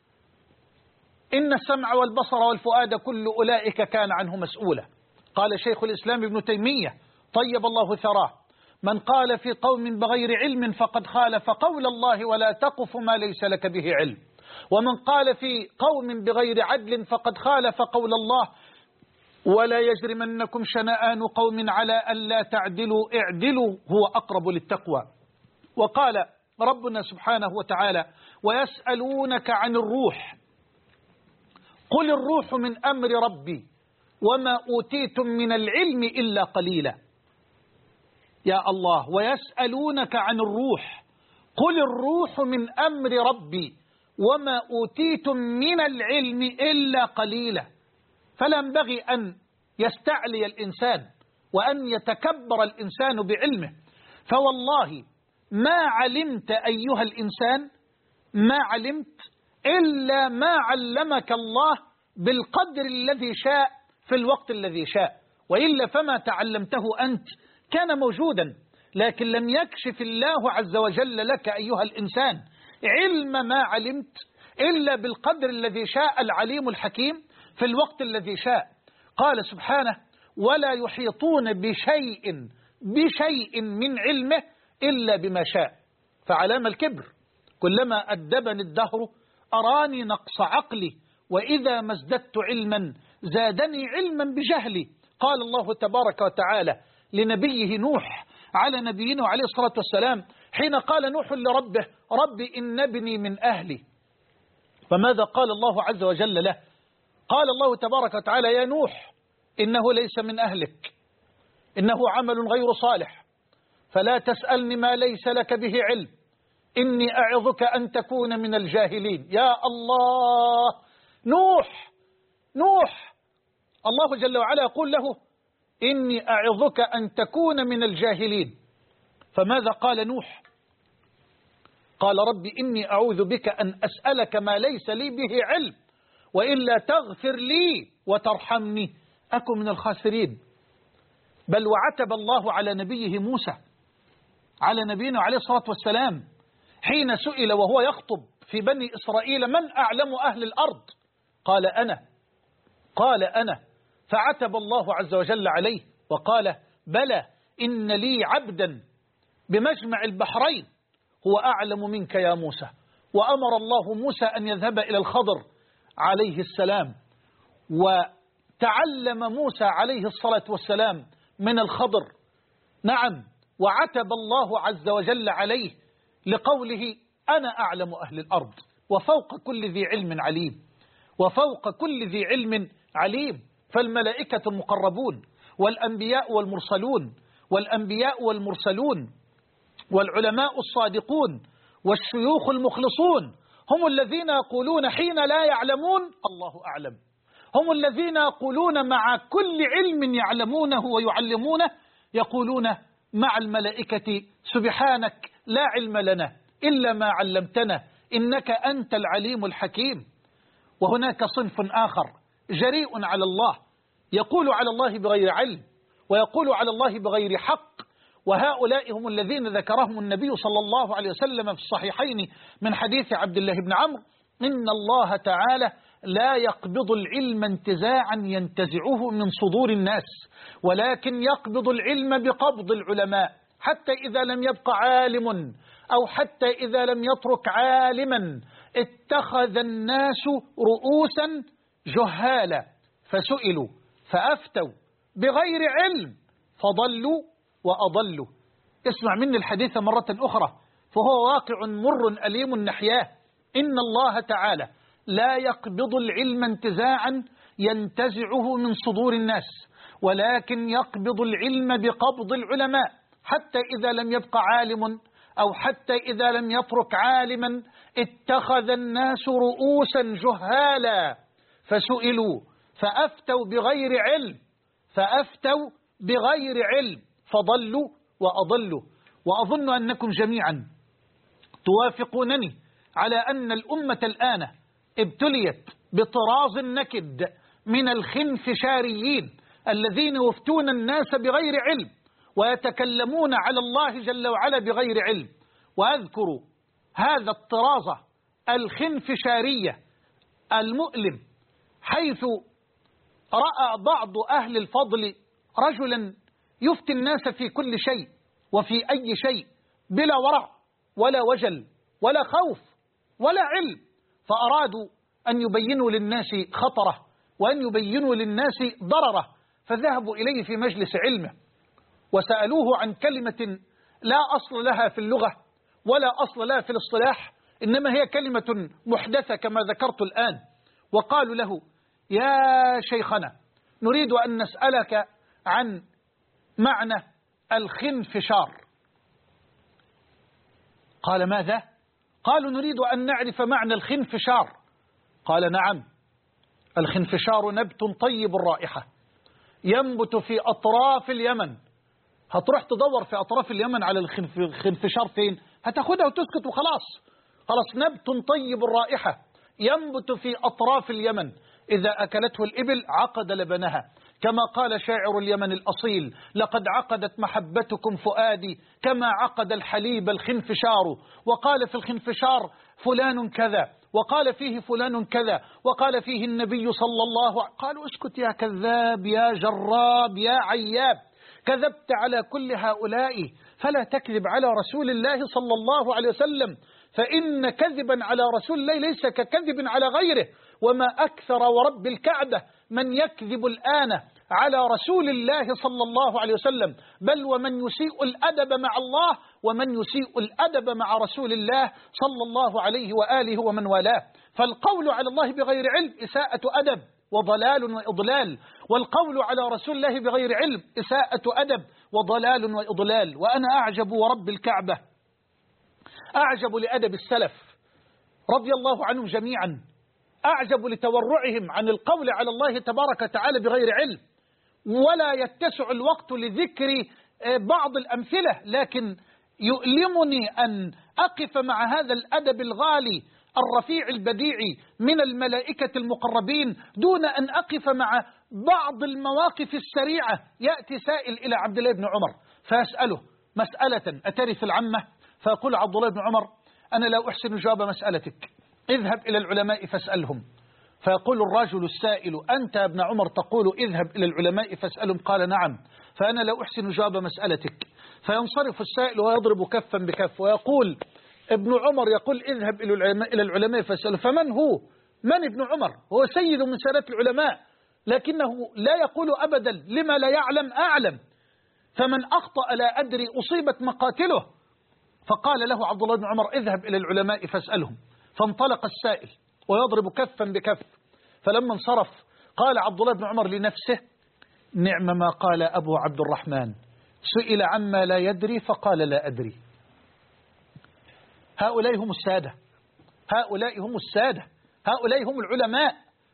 إن السمع والبصر والفؤاد كل أولئك كان عنه مسؤولا. قال شيخ الإسلام ابن تيمية طيب الله ثراه: من قال في قوم بغير علم فقد خالف قول الله ولا تقف ما ليس لك به علم، ومن قال في قوم بغير عدل فقد خالف قول الله ولا يجرمنكم شنآن قوم على ألا تعدلوا اعدلوا هو أقرب للتقوى. وقال ربنا سبحانه وتعالى: ويسألونك عن الروح قل الروح من أمر ربي وما أوتيتم من العلم إلا قليلا. يا الله، ويسألونك عن الروح قل الروح من أمر ربي وما أوتيتم من العلم إلا قليلا. فلا ينبغي أن يستعلي الإنسان وأن يتكبر الإنسان بعلمه، فوالله ما علمت أيها الإنسان ما علمت إلا ما علمك الله بالقدر الذي شاء في الوقت الذي شاء، وإلا فما تعلمته أنت كان موجودا، لكن لم يكشف الله عز وجل لك أيها الإنسان علم ما علمت إلا بالقدر الذي شاء العليم الحكيم في الوقت الذي شاء. قال سبحانه: ولا يحيطون بشيء من علمه إلا بما شاء. فعلام الكبر كلما أدبني الدهر أراني نقص عقلي وإذا ما ازددت علما زادني علما بجهلي. قال الله تبارك وتعالى لنبيه نوح على نبينا عليه الصلاة والسلام حين قال نوح لربه: رب إن ابني من أهلي. فماذا قال الله عز وجل له؟ قال الله تبارك وتعالى: يا نوح إنه ليس من أهلك، إنه عمل غير صالح، فلا تسألني ما ليس لك به علم، إني أعظك أن تكون من الجاهلين. يا الله، نوح الله جل وعلا يقول له: إني أعظك أن تكون من الجاهلين. فماذا قال نوح؟ قال رب إني أعوذ بك أن أسألك ما ليس لي به علم وإلا تغفر لي وترحمني أكن من الخاسرين. بل وعتب الله على نبيه موسى، على نبينا عليه الصلاة والسلام، حين سئل وهو يخطب في بني إسرائيل من أعلم أهل الأرض؟ قال أنا. فعتب الله عز وجل عليه وقال بلى إن لي عبدا بمجمع البحرين هو أعلم منك يا موسى. وأمر الله موسى أن يذهب إلى الخضر عليه السلام، وتعلم موسى عليه الصلاة والسلام من الخضر. نعم، وعتب الله عز وجل عليه لقوله أنا أعلم أهل الأرض وفوق كل ذي علم عليم، وفوق كل ذي علم عليم. فالملائكة المقربون والأنبياء والمرسلون، والأنبياء والمرسلون والعلماء الصادقون والشيوخ المخلصون هم الذين يقولون حين لا يعلمون الله أعلم، هم الذين يقولون مع كل علم يعلمونه ويعلمونه يقولون مع الملائكة سبحانك لا علم لنا إلا ما علمتنا إنك أنت العليم الحكيم. وهناك صنف آخر جريء على الله، يقول على الله بغير علم ويقول على الله بغير حق، وهؤلاء هم الذين ذكرهم النبي صلى الله عليه وسلم في الصحيحين من حديث عبد الله بن عمرو إن الله تعالى لا يقبض العلم انتزاعا ينتزعه من صدور الناس، ولكن يقبض العلم بقبض العلماء، حتى إذا لم يبق عالم أو حتى إذا لم يترك عالما اتخذ الناس رؤوسا جهالا فسئلوا فأفتوا بغير علم فضلوا وأضلوا. اسمع مني الحديث مرة أخرى فهو واقع مر أليم نحياه. إن الله تعالى لا يقبض العلم انتزاعا ينتزعه من صدور الناس، ولكن يقبض العلم بقبض العلماء، حتى إذا لم يبق عالم أو حتى إذا لم يترك عالما اتخذ الناس رؤوسا جهالا فسئلوا فأفتوا بغير علم، فأفتوا بغير علم فضلوا وأضلوا. وأظن أنكم جميعا توافقونني على أن الأمة الآن ابتليت بطراز نكد من الخنفشاريين الذين يفتون الناس بغير علم ويتكلمون على الله جل وعلا بغير علم. وأذكر هذا الطراز الخنفشارية المؤلم حيث رأى بعض أهل الفضل رجلا يفتي الناس في كل شيء وفي أي شيء بلا ورع ولا وجل ولا خوف ولا علم، فأرادوا أن يبينوا للناس خطره وأن يبينوا للناس ضرره، فذهبوا إليه في مجلس علمه وسألوه عن كلمة لا أصل لها في اللغة ولا أصل لها في الاصطلاح، إنما هي كلمة محدثة كما ذكرت الآن. وقالوا له يا شيخنا نريد أن نسألك عن معنى الخنفشار. قال ماذا؟ قالوا نريد أن نعرف معنى الخنفشار. قال نعم، الخنفشار نبت طيب الرائحة ينبت في أطراف اليمن. هتروح تدور في أطراف اليمن على الخنفشار فين؟ هتاخدها وتسكت وخلاص. خلاص، نبت طيب الرائحة ينبت في أطراف اليمن إذا أكلته الإبل عقد لبنها، كما قال شاعر اليمن الأصيل لقد عقدت محبتكم فؤادي كما عقد الحليب الخنفشار. وقال في الخنفشار فلان كذا، وقال فيه فلان كذا، وقال فيه النبي صلى الله عليه وسلم. قالوا اسكت يا كذاب يا جراب يا عياب، كذبت على كل هؤلاء فلا تكذب على رسول الله صلى الله عليه وسلم، فإن كذبا على رسول الله ليس ككذب على غيره. وما أكثر ورب الكعبة من يكذب الآن على رسول الله صلى الله عليه وسلم، بل ومن يسيء الأدب مع الله ومن يسيء الأدب مع رسول الله صلى الله عليه وآله ومن والاه. فالقول على الله بغير علم إساءة أدب وضلال وإضلال، والقول على رسول الله بغير علم إساءة أدب وضلال وإضلال. وأنا أعجب ورب الكعبة، أعجب لأدب السلف رضي الله عنهم جميعا، أعجب لتورعهم عن القول على الله تبارك وتعالى بغير علم. ولا يتسع الوقت لذكر بعض الأمثلة، لكن يؤلمني أن أقف مع هذا الأدب الغالي الرفيع البديع من الملائكة المقربين دون أن أقف مع بعض المواقف السريعة. يأتي سائل إلى عبد الله بن عمر فيسأله مسألة أترث العمة، فيقول عبد الله بن عمر أنا لا أحسن جواب مسألتك، اذهب إلى العلماء فاسألهم. فيقول الرجل السائل أنت يا ابن عمر تقول اذهب إلى العلماء فاسألهم؟ قال نعم، فأنا لا أحسن جواب مسألتك. فينصرف السائل ويضرب كفا بكف ويقول ابن عمر يقول اذهب إلى العلماء فاسألهم. فمن هو؟ من ابن عمر؟ هو سيد من سادات العلماء، لكنه لا يقول أبدا لما لا يعلم أعلم، فمن أخطأ لا أدري أصيبت مقاتله. فقال له عبد الله بن عمر اذهب إلى العلماء فاسألهم. فانطلق السائل ويضرب كفا بكف. فلما انصرف قال عبد الله بن عمر لنفسه نعم ما قال أبو عبد الرحمن، سئل عما لا يدري فقال لا أدري. هؤلاء هم السادة، هؤلاء هم السادة، هؤلاء هم العلماء.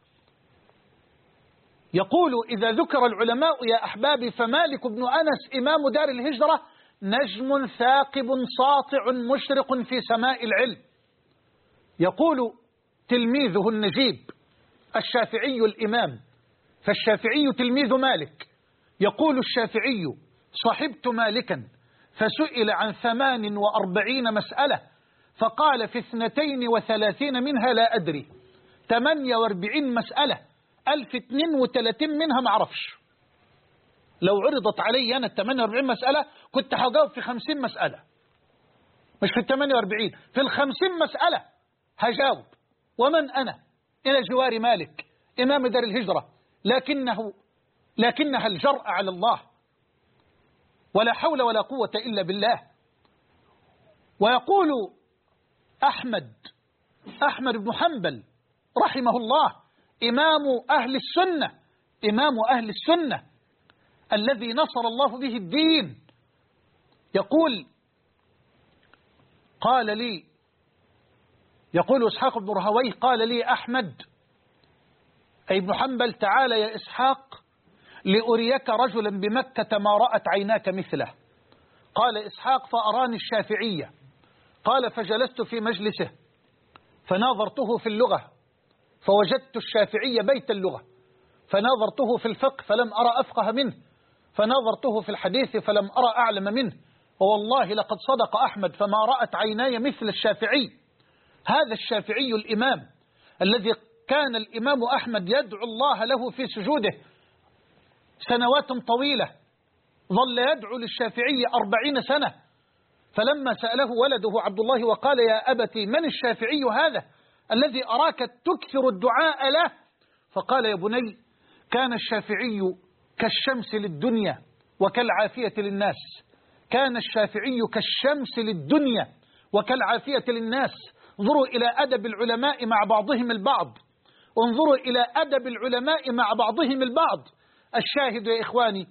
يقول إذا ذكر العلماء يا أحبابي فمالك بن أنس إمام دار الهجرة نجم ثاقب ساطع مشرق في سماء العلم. يقول تلميذه النجيب الشافعي الإمام، فالشافعي تلميذ مالك، يقول الشافعي صحبت مالكا فسئل عن 48 مسألة فقال في 32 منها لا أدري، 48 مسألة 1032 منها معرفش. لو عرضت علي أنا 48 مسألة كنت هجاوب في 50 مسألة، مش في 48، في 50 مسألة هجاوب. ومن أنا إلى جوار مالك إمام دار الهجرة؟ لكنها الجرأة على الله، ولا حول ولا قوة إلا بالله. ويقول أحمد بن حنبل رحمه الله إمام أهل السنة الذي نصر الله به الدين، يقول إسحاق بن رهويه قال لي أحمد أي ابن حنبل تعال يا إسحاق لأريك رجلا بمكة ما رأت عيناك مثله. قال إسحاق فأراني الشافعية. قال فجلست في مجلسه فناظرته في اللغة فوجدت الشافعية بيت اللغة، فناظرته في الفقه فلم أرى أفقه منه، فناظرته في الحديث فلم أرى أعلم منه، ووالله لقد صدق أحمد فما رأت عيناي مثل الشافعي. هذا الشافعي الإمام الذي كان الإمام أحمد يدعو الله له في سجوده سنوات طويلة، ظل يدعو للشافعي 40 سنة. فلما سأله ولده عبد الله وقال يا أبتي من الشافعي هذا الذي أراك تكثر الدعاء له؟ فقال يا بني كان الشافعي كالشمس للدنيا وكالعافية للناس، كان الشافعي كالشمس للدنيا وكالعافية للناس. انظروا إلى أدب العلماء مع بعضهم البعض، انظروا إلى أدب العلماء مع بعضهم البعض. الشاهد يا إخواني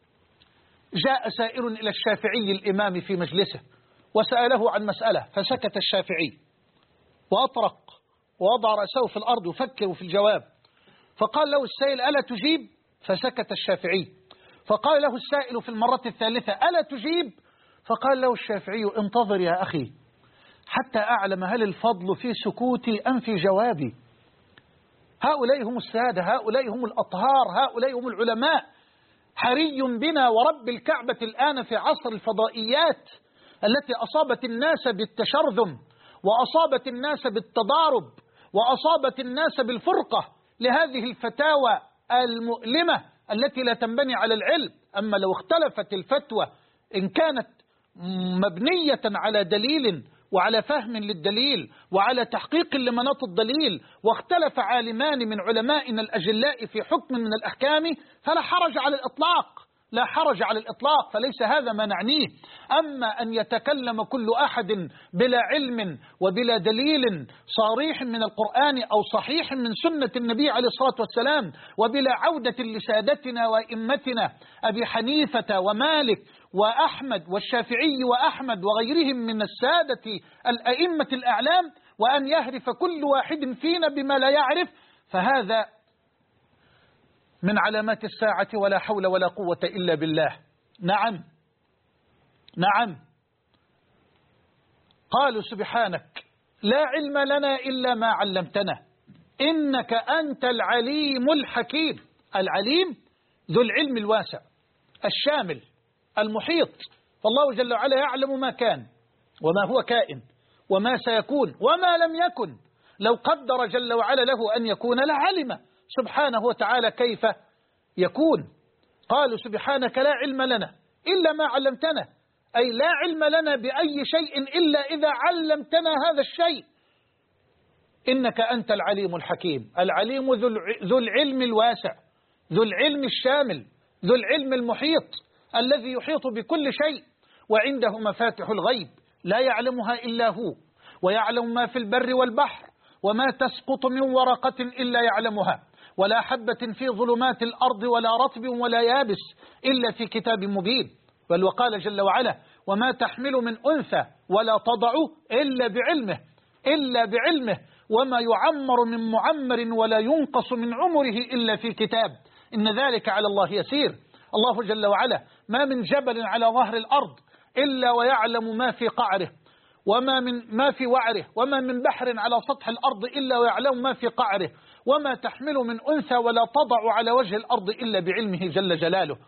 جاء سائر إلى الشافعي الإمام في مجلسه وسأله عن مسألة فسكت الشافعي وأطرق ووضع رأسه في الأرض يفكر في الجواب. فقال له السائل ألا تجيب؟ فسكت الشافعي. فقال له السائل في المرة الثالثة ألا تجيب؟ فقال له الشافعي انتظر يا أخي حتى أعلم هل الفضل في سكوتي أم في جوابي. هؤلاء هم السادة، هؤلاء هم الأطهار، هؤلاء هم العلماء. حري بنا ورب الكعبة الآن في عصر الفضائيات التي أصابت الناس بالتشرذم وأصابت الناس بالتضارب وأصابت الناس بالفرقة لهذه الفتاوى المؤلمة التي لا تنبني على العلم. أما لو اختلفت الفتوى إن كانت مبنية على دليل وعلى فهم للدليل وعلى تحقيق لمناط الدليل واختلف عالمان من علمائنا الأجلاء في حكم من الأحكام فلا حرج على الإطلاق، لا حرج على الإطلاق، فليس هذا ما نعنيه. أما أن يتكلم كل أحد بلا علم وبلا دليل صريح من القرآن أو صحيح من سنة النبي عليه الصلاة والسلام وبلا عودة لسادتنا وإمتنا أبي حنيفة ومالك وأحمد والشافعي وأحمد وغيرهم من السادة الأئمة الأعلام، وأن يهرف كل واحد فينا بما لا يعرف، فهذا من علامات الساعة ولا حول ولا قوة إلا بالله. نعم قالوا سبحانك لا علم لنا إلا ما علمتنا إنك أنت العليم الحكيم. العليم ذو العلم الواسع الشامل المحيط، فالله جل وعلا يعلم ما كان وما هو كائن وما سيكون وما لم يكن. لو قدر جل وعلا له أن يكون لعلم سبحانه وتعالى كيف يكون. قالوا سبحانك لا علم لنا إلا ما علمتنا، أي لا علم لنا بأي شيء إلا إذا علمتنا هذا الشيء. إنك أنت العليم الحكيم. العليم ذو العلم الواسع، ذو العلم الشامل، ذو العلم المحيط، الذي يحيط بكل شيء، وعنده مفاتح الغيب لا يعلمها إلا هو، ويعلم ما في البر والبحر، وما تسقط من ورقة إلا يعلمها، ولا حبة في ظلمات الأرض ولا رطب ولا يابس إلا في كتاب مبين. بل وقال جل وعلا وما تحمل من أنثى ولا تضع إلا بعلمه وما يعمر من معمر ولا ينقص من عمره إلا في كتاب إن ذلك على الله يسير. الله جل وعلا ما من جبل على ظهر الأرض إلا ويعلم ما في قعره ما في وعره، وما من بحر على سطح الأرض إلا ويعلم ما في قعره، وما تحمل من أنثى ولا تضع على وجه الأرض إلا بعلمه جل جلاله.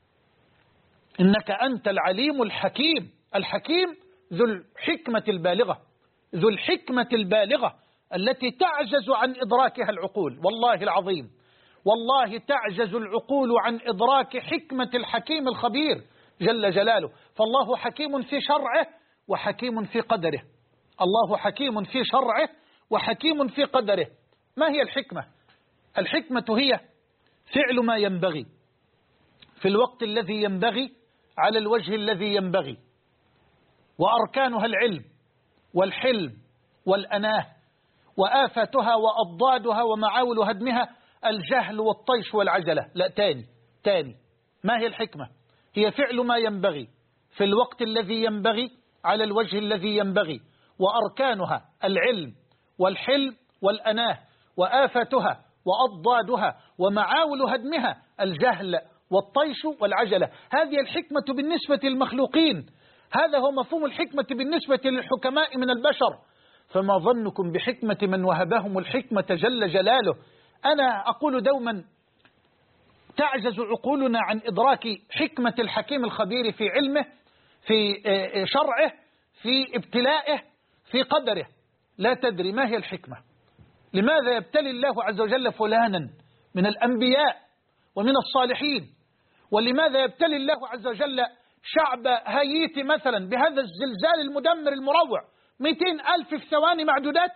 إنك أنت العليم الحكيم. الحكيم ذو الحكمة البالغة، ذو الحكمة البالغة التي تعجز عن إدراكها العقول. والله العظيم والله تعجز العقول عن إدراك حكمة الحكيم الخبير جل جلاله. فالله حكيم في شرعه وحكيم في قدره. الله حكيم في شرعه وحكيم في قدره. ما هي الحكمة؟ الحكمة هي فعل ما ينبغي في الوقت الذي ينبغي على الوجه الذي ينبغي، وأركانها العلم والحلم والأناه، وآفاتها وأضدادها ومعاول هدمها الجهل والطيش والعجلة. لا تاني ما هي الحكمة؟ هي فعل ما ينبغي في الوقت الذي ينبغي على الوجه الذي ينبغي، وأركانها العلم والحلم والأناه، وآفاتها وأضدادها ومعاول هدمها الجهل والطيش والعجلة. هذه الحكمة بالنسبة للمخلوقين، هذا هو مفهوم الحكمة بالنسبة للحكماء من البشر. فما ظنكم بحكمة من وهبهم الحكمة جل جلاله؟ أنا أقول دوما تعجز عقولنا عن إدراك حكمة الحكيم الخبير في علمه، في شرعه، في ابتلائه، في قدره. لا تدري ما هي الحكمة. لماذا يبتلي الله عز وجل فلانا من الأنبياء ومن الصالحين، ولماذا يبتلي الله عز وجل شعب هايتي مثلا بهذا الزلزال المدمر المروع 200,000 في ثواني معدودات؟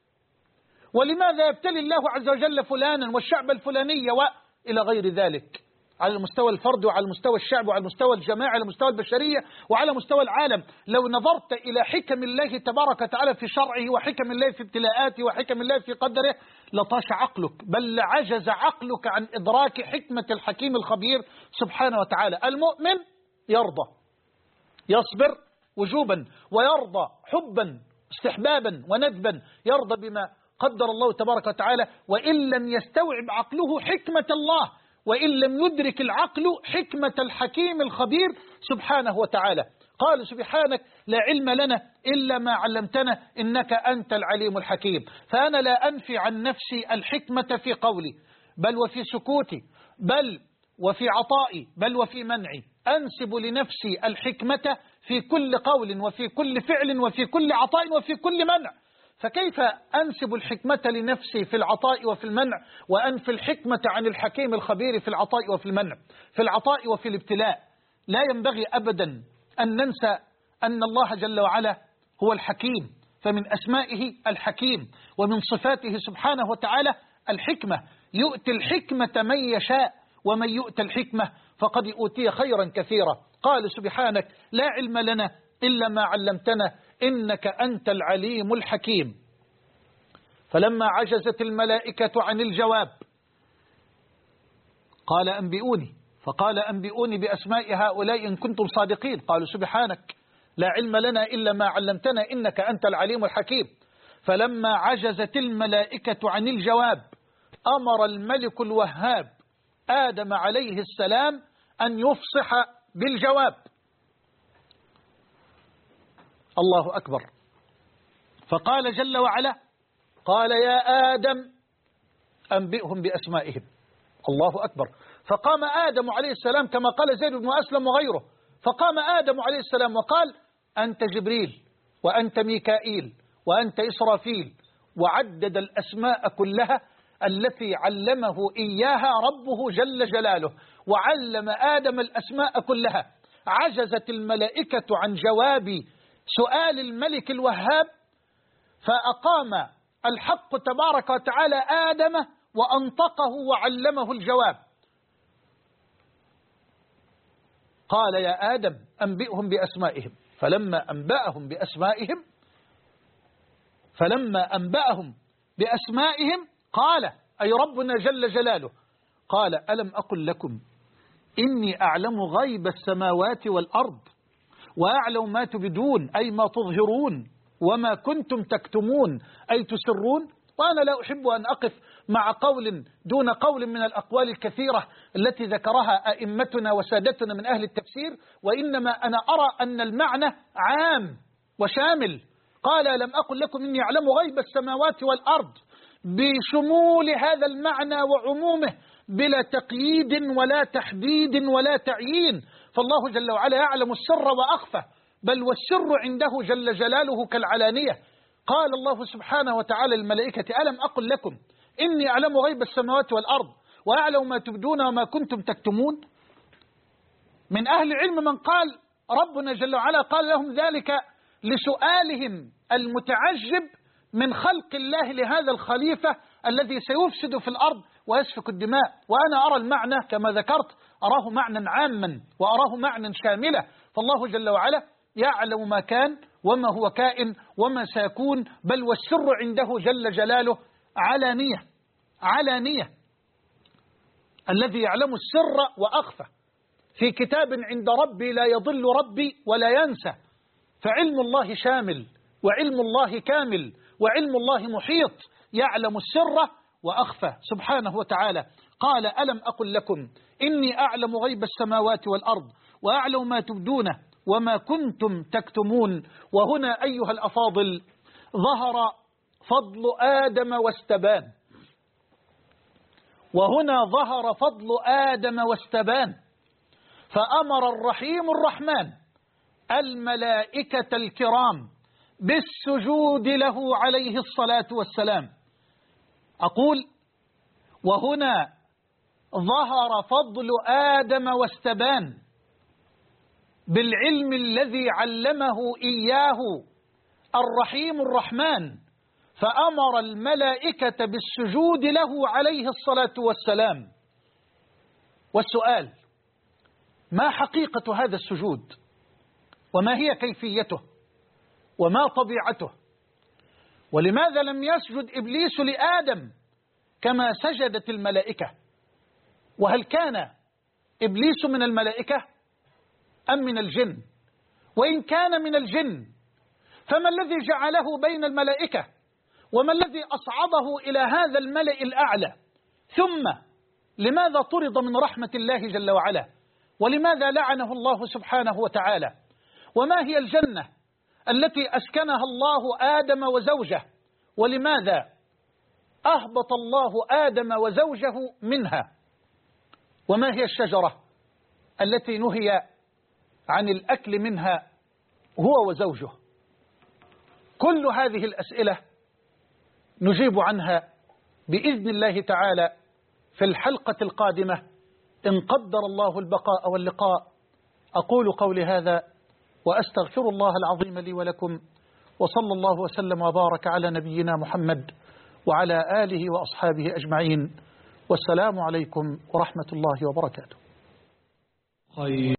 ولماذا يبتلي الله عز وجل فلانا والشعب الفلاني وإلى غير ذلك، على المستوى الفرد وعلى المستوى الشعب وعلى المستوى الجماعي على مستوى البشرية وعلى مستوى العالم؟ لو نظرت إلى حكم الله تبارك وتعالى في شرعه، وحكم الله في ابتلاءاته، وحكم الله في قدره، لطاش عقلك، بل عجز عقلك عن إدراك حكمة الحكيم الخبير سبحانه وتعالى. المؤمن يرضى، يصبر وجوبا، ويرضى حبا استحبابا وندبا، يرضى بما قدر الله تبارك وتعالى، وإن لم يستوعب عقله حكمة الله، وإن لم يدرك العقل حكمة الحكيم الخبير سبحانه وتعالى. قال سبحانك لا علم لنا إلا ما علمتنا إنك أنت العليم الحكيم. فأنا لا أنفي عن نفسي الحكمة في قولي، بل وفي سكوتي، بل وفي عطائي، بل وفي منعي. أنسب لنفسي الحكمة في كل قول وفي كل فعل وفي كل عطاء وفي كل منع. فكيف أنسب الحكمة لنفسي في العطاء وفي المنع، وأنفي الحكمة عن الحكيم الخبير في العطاء وفي المنع، في العطاء وفي الابتلاء؟ لا ينبغي أبدا أن ننسى أن الله جل وعلا هو الحكيم، فمن أسمائه الحكيم، ومن صفاته سبحانه وتعالى الحكمة. يؤتي الحكمة من يشاء، ومن يؤتى الحكمة فقد أوتي خيرا كثيرا. قال سبحانك لا علم لنا إلا ما علمتنا إنك أنت العليم الحكيم. فلما عجزت الملائكة عن الجواب قال أنبئوني، فقال أنبئوني بأسماء هؤلاء إن كنتم صادقين. قالوا سبحانك لا علم لنا إلا ما علمتنا إنك أنت العليم الحكيم. فلما عجزت الملائكة عن الجواب أمر الملك الوهاب آدم عليه السلام أن يفصح بالجواب. الله أكبر. فقال جل وعلا قال يا آدم أنبئهم بأسمائهم. الله أكبر. فقام آدم عليه السلام كما قال زيد بن أسلم وغيره، فقام آدم عليه السلام وقال أنت جبريل وأنت ميكائيل وأنت إسرافيل، وعدد الأسماء كلها التي علمه إياها ربه جل جلاله، وعلم آدم الأسماء كلها. عجزت الملائكة عن جواب سؤال الملك الوهاب، فأقام الحق تبارك وتعالى آدم وأنطقه وعلمه الجواب. قال يا آدم أنبئهم بأسمائهم. فلما أنبأهم بأسمائهم قال أي ربنا جل جلاله قال ألم أقل لكم إني أعلم غيب السماوات والأرض وأعلم ما تبدون أي ما تظهرون وما كنتم تكتمون أي تسرون. وأنا لا أحب أن أقف مع قول دون قول من الأقوال الكثيرة التي ذكرها أئمتنا وسادتنا من أهل التفسير، وإنما أنا أرى أن المعنى عام وشامل. قال لم أقل لكم إني أعلم غيب السماوات والأرض بشمول هذا المعنى وعمومه بلا تقييد ولا تحديد ولا تعيين، فالله جل وعلا يعلم السر وأخفى، بل والسر عنده جل جلاله كالعلانية. قال الله سبحانه وتعالى للملائكة ألم أقل لكم إني أعلم غيب السماوات والأرض وأعلم ما تبدون وما كنتم تكتمون. من أهل العلم من قال ربنا جل وعلا قال لهم ذلك لسؤالهم المتعجب من خلق الله لهذا الخليفة الذي سيفسد في الأرض ويسفك الدماء. وأنا أرى المعنى كما ذكرت أراه معنى عاما وأراه معنى شاملة، فالله جل وعلا يعلم ما كان وما هو كائن وما سيكون، بل والسر عنده جل جلاله علانية. الذي يعلم السر وأخفى في كتاب عند ربي لا يضل ربي ولا ينسى. فعلم الله شامل وعلم الله كامل وعلم الله محيط، يعلم السر وأخفى سبحانه وتعالى. قال ألم أقل لكم إني أعلم غيب السماوات والأرض وأعلم ما تبدونه وما كنتم تكتمون. وهنا أيها الأفاضل ظهر فضل آدم واستبان، فأمر الرحيم الرحمن الملائكة الكرام بالسجود له عليه الصلاة والسلام. أقول وهنا ظهر فضل آدم واستبان بالعلم الذي علمه إياه الرحيم الرحمن، فأمر الملائكة بالسجود له عليه الصلاة والسلام. والسؤال ما حقيقة هذا السجود وما هي كيفيته وما طبيعته؟ ولماذا لم يسجد إبليس لآدم كما سجدت الملائكة؟ وهل كان إبليس من الملائكة أم من الجن؟ وإن كان من الجن فما الذي جعله بين الملائكة وما الذي أصعده إلى هذا الملأ الأعلى؟ ثم لماذا طرد من رحمة الله جل وعلا؟ ولماذا لعنه الله سبحانه وتعالى؟ وما هي الجنة التي أسكنها الله آدم وزوجه؟ ولماذا أهبط الله آدم وزوجه منها؟ وما هي الشجرة التي نهي عن الأكل منها هو وزوجه؟ كل هذه الأسئلة نجيب عنها بإذن الله تعالى في الحلقة القادمة إن قدر الله البقاء واللقاء. أقول قولي هذا وأستغفر الله العظيم لي ولكم، وصلى الله وسلم وبارك على نبينا محمد وعلى آله وأصحابه أجمعين، والسلام عليكم ورحمة الله وبركاته.